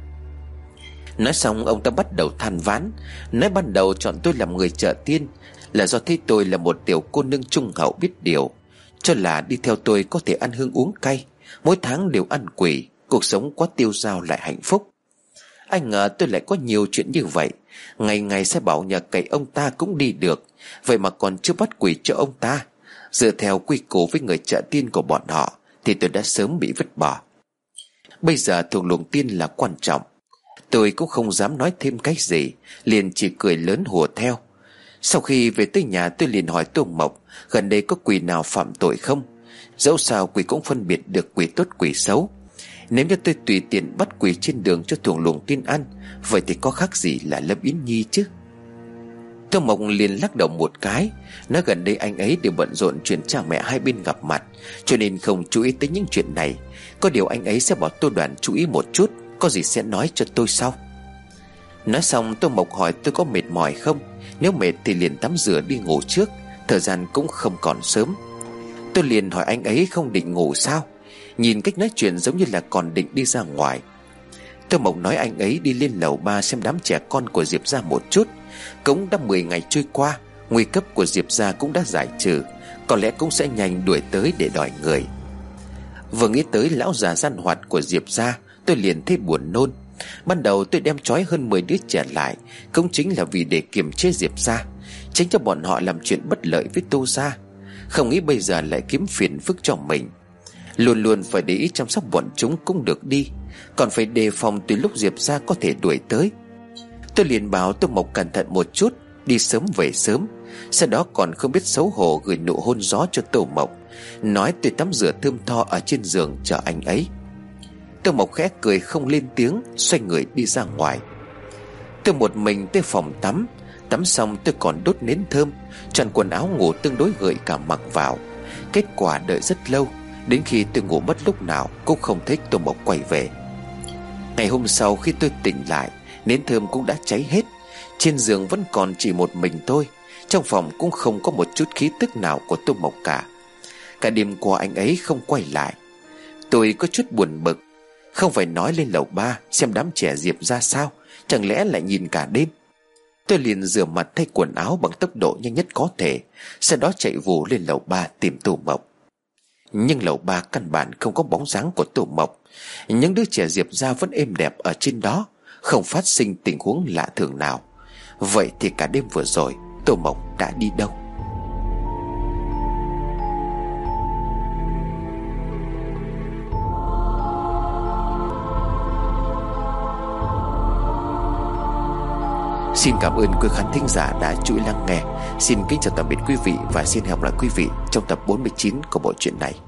Nói xong ông ta bắt đầu than vãn, nói ban đầu chọn tôi làm người trợ tiên là do thấy tôi là một tiểu cô nương trung hậu biết điều, cho là đi theo tôi có thể ăn hương uống cay, mỗi tháng đều ăn quỷ, cuộc sống quá tiêu dao lại hạnh phúc. Anh ngờ tôi lại có nhiều chuyện như vậy, ngày ngày sẽ bảo nhờ cậy ông ta cũng đi được, vậy mà còn chưa bắt quỷ cho ông ta. Dựa theo quy củ với người trợ tiên của bọn họ thì tôi đã sớm bị vứt bỏ. Bây giờ Thuồng Luồng Tiên là quan trọng. Tôi cũng không dám nói thêm cái gì, liền chỉ cười lớn hùa theo. Sau khi về tới nhà tôi liền hỏi Tô Mộc gần đây có quỷ nào phạm tội không. Dẫu sao quỷ cũng phân biệt được quỷ tốt quỷ xấu. Nếu như tôi tùy tiện bắt quỷ trên đường cho Thuồng Luồng Tiên ăn, vậy thì có khác gì là Lâm Yến Nhi chứ? Tô Mộc liền lắc đầu một cái, nói gần đây anh ấy đều bận rộn chuyện cha mẹ hai bên gặp mặt, cho nên không chú ý tới những chuyện này. Có điều anh ấy sẽ bảo Tô Đoàn chú ý một chút, có gì sẽ nói cho tôi sau. Nói xong Tô Mộc hỏi tôi có mệt mỏi không. Nếu mệt thì liền tắm rửa đi ngủ trước, thời gian cũng không còn sớm. Tôi liền hỏi anh ấy không định ngủ sao, nhìn cách nói chuyện giống như là còn định đi ra ngoài. Tô Mộc nói anh ấy đi lên lầu ba xem đám trẻ con của Diệp ra một chút. Cũng đã mười ngày trôi qua, Nguy cấp của Diệp gia cũng đã giải trừ, có lẽ cũng sẽ nhanh đuổi tới để đòi người. Vừa nghĩ tới lão già gian hoạt của Diệp gia, tôi liền thấy buồn nôn. Ban đầu tôi đem trói hơn mười đứa trẻ lại cũng chính là vì để kiềm chế Diệp gia, tránh cho bọn họ làm chuyện bất lợi với Tô gia. Không nghĩ bây giờ lại kiếm phiền phức cho mình. Luôn luôn phải để ý chăm sóc bọn chúng cũng được đi, còn phải đề phòng từ lúc Diệp gia có thể đuổi tới. Tôi liền bảo Tô Mộc cẩn thận một chút, đi sớm về sớm. Sau đó còn không biết xấu hổ gửi nụ hôn gió cho Tô Mộc, nói tôi tắm rửa thơm tho ở trên giường chờ anh ấy. Tô Mộc khẽ cười không lên tiếng, xoay người đi ra ngoài. Tôi một mình tới phòng tắm. Tắm xong tôi còn đốt nến thơm, chọn quần áo ngủ tương đối gợi cảm mặc vào. Kết quả đợi rất lâu, đến khi tôi ngủ mất lúc nào cũng không thấy Tô Mộc quay về. Ngày hôm sau khi tôi tỉnh lại, nến thơm cũng đã cháy hết. Trên giường vẫn còn chỉ một mình tôi. Trong phòng cũng không có một chút khí tức nào của Tô Mộc cả. Cả đêm qua anh ấy không quay lại. Tôi có chút buồn bực. Không phải nói lên lầu ba xem đám trẻ Diệp ra sao, chẳng lẽ lại nhìn cả đêm. Tôi liền rửa mặt thay quần áo bằng tốc độ nhanh nhất có thể, sau đó chạy vù lên lầu ba tìm Tô Mộc. Nhưng lầu ba căn bản không có bóng dáng của Tô Mộc. Những đứa trẻ Diệp ra vẫn êm đẹp ở trên đó, không phát sinh tình huống lạ thường nào. Vậy thì cả đêm vừa rồi Tô Mộc đã đi đâu? Xin cảm ơn quý khán thính giả đã chú ý lắng nghe. Xin kính chào tạm biệt quý vị và xin hẹn gặp lại quý vị trong tập bốn mươi chín của bộ truyện này.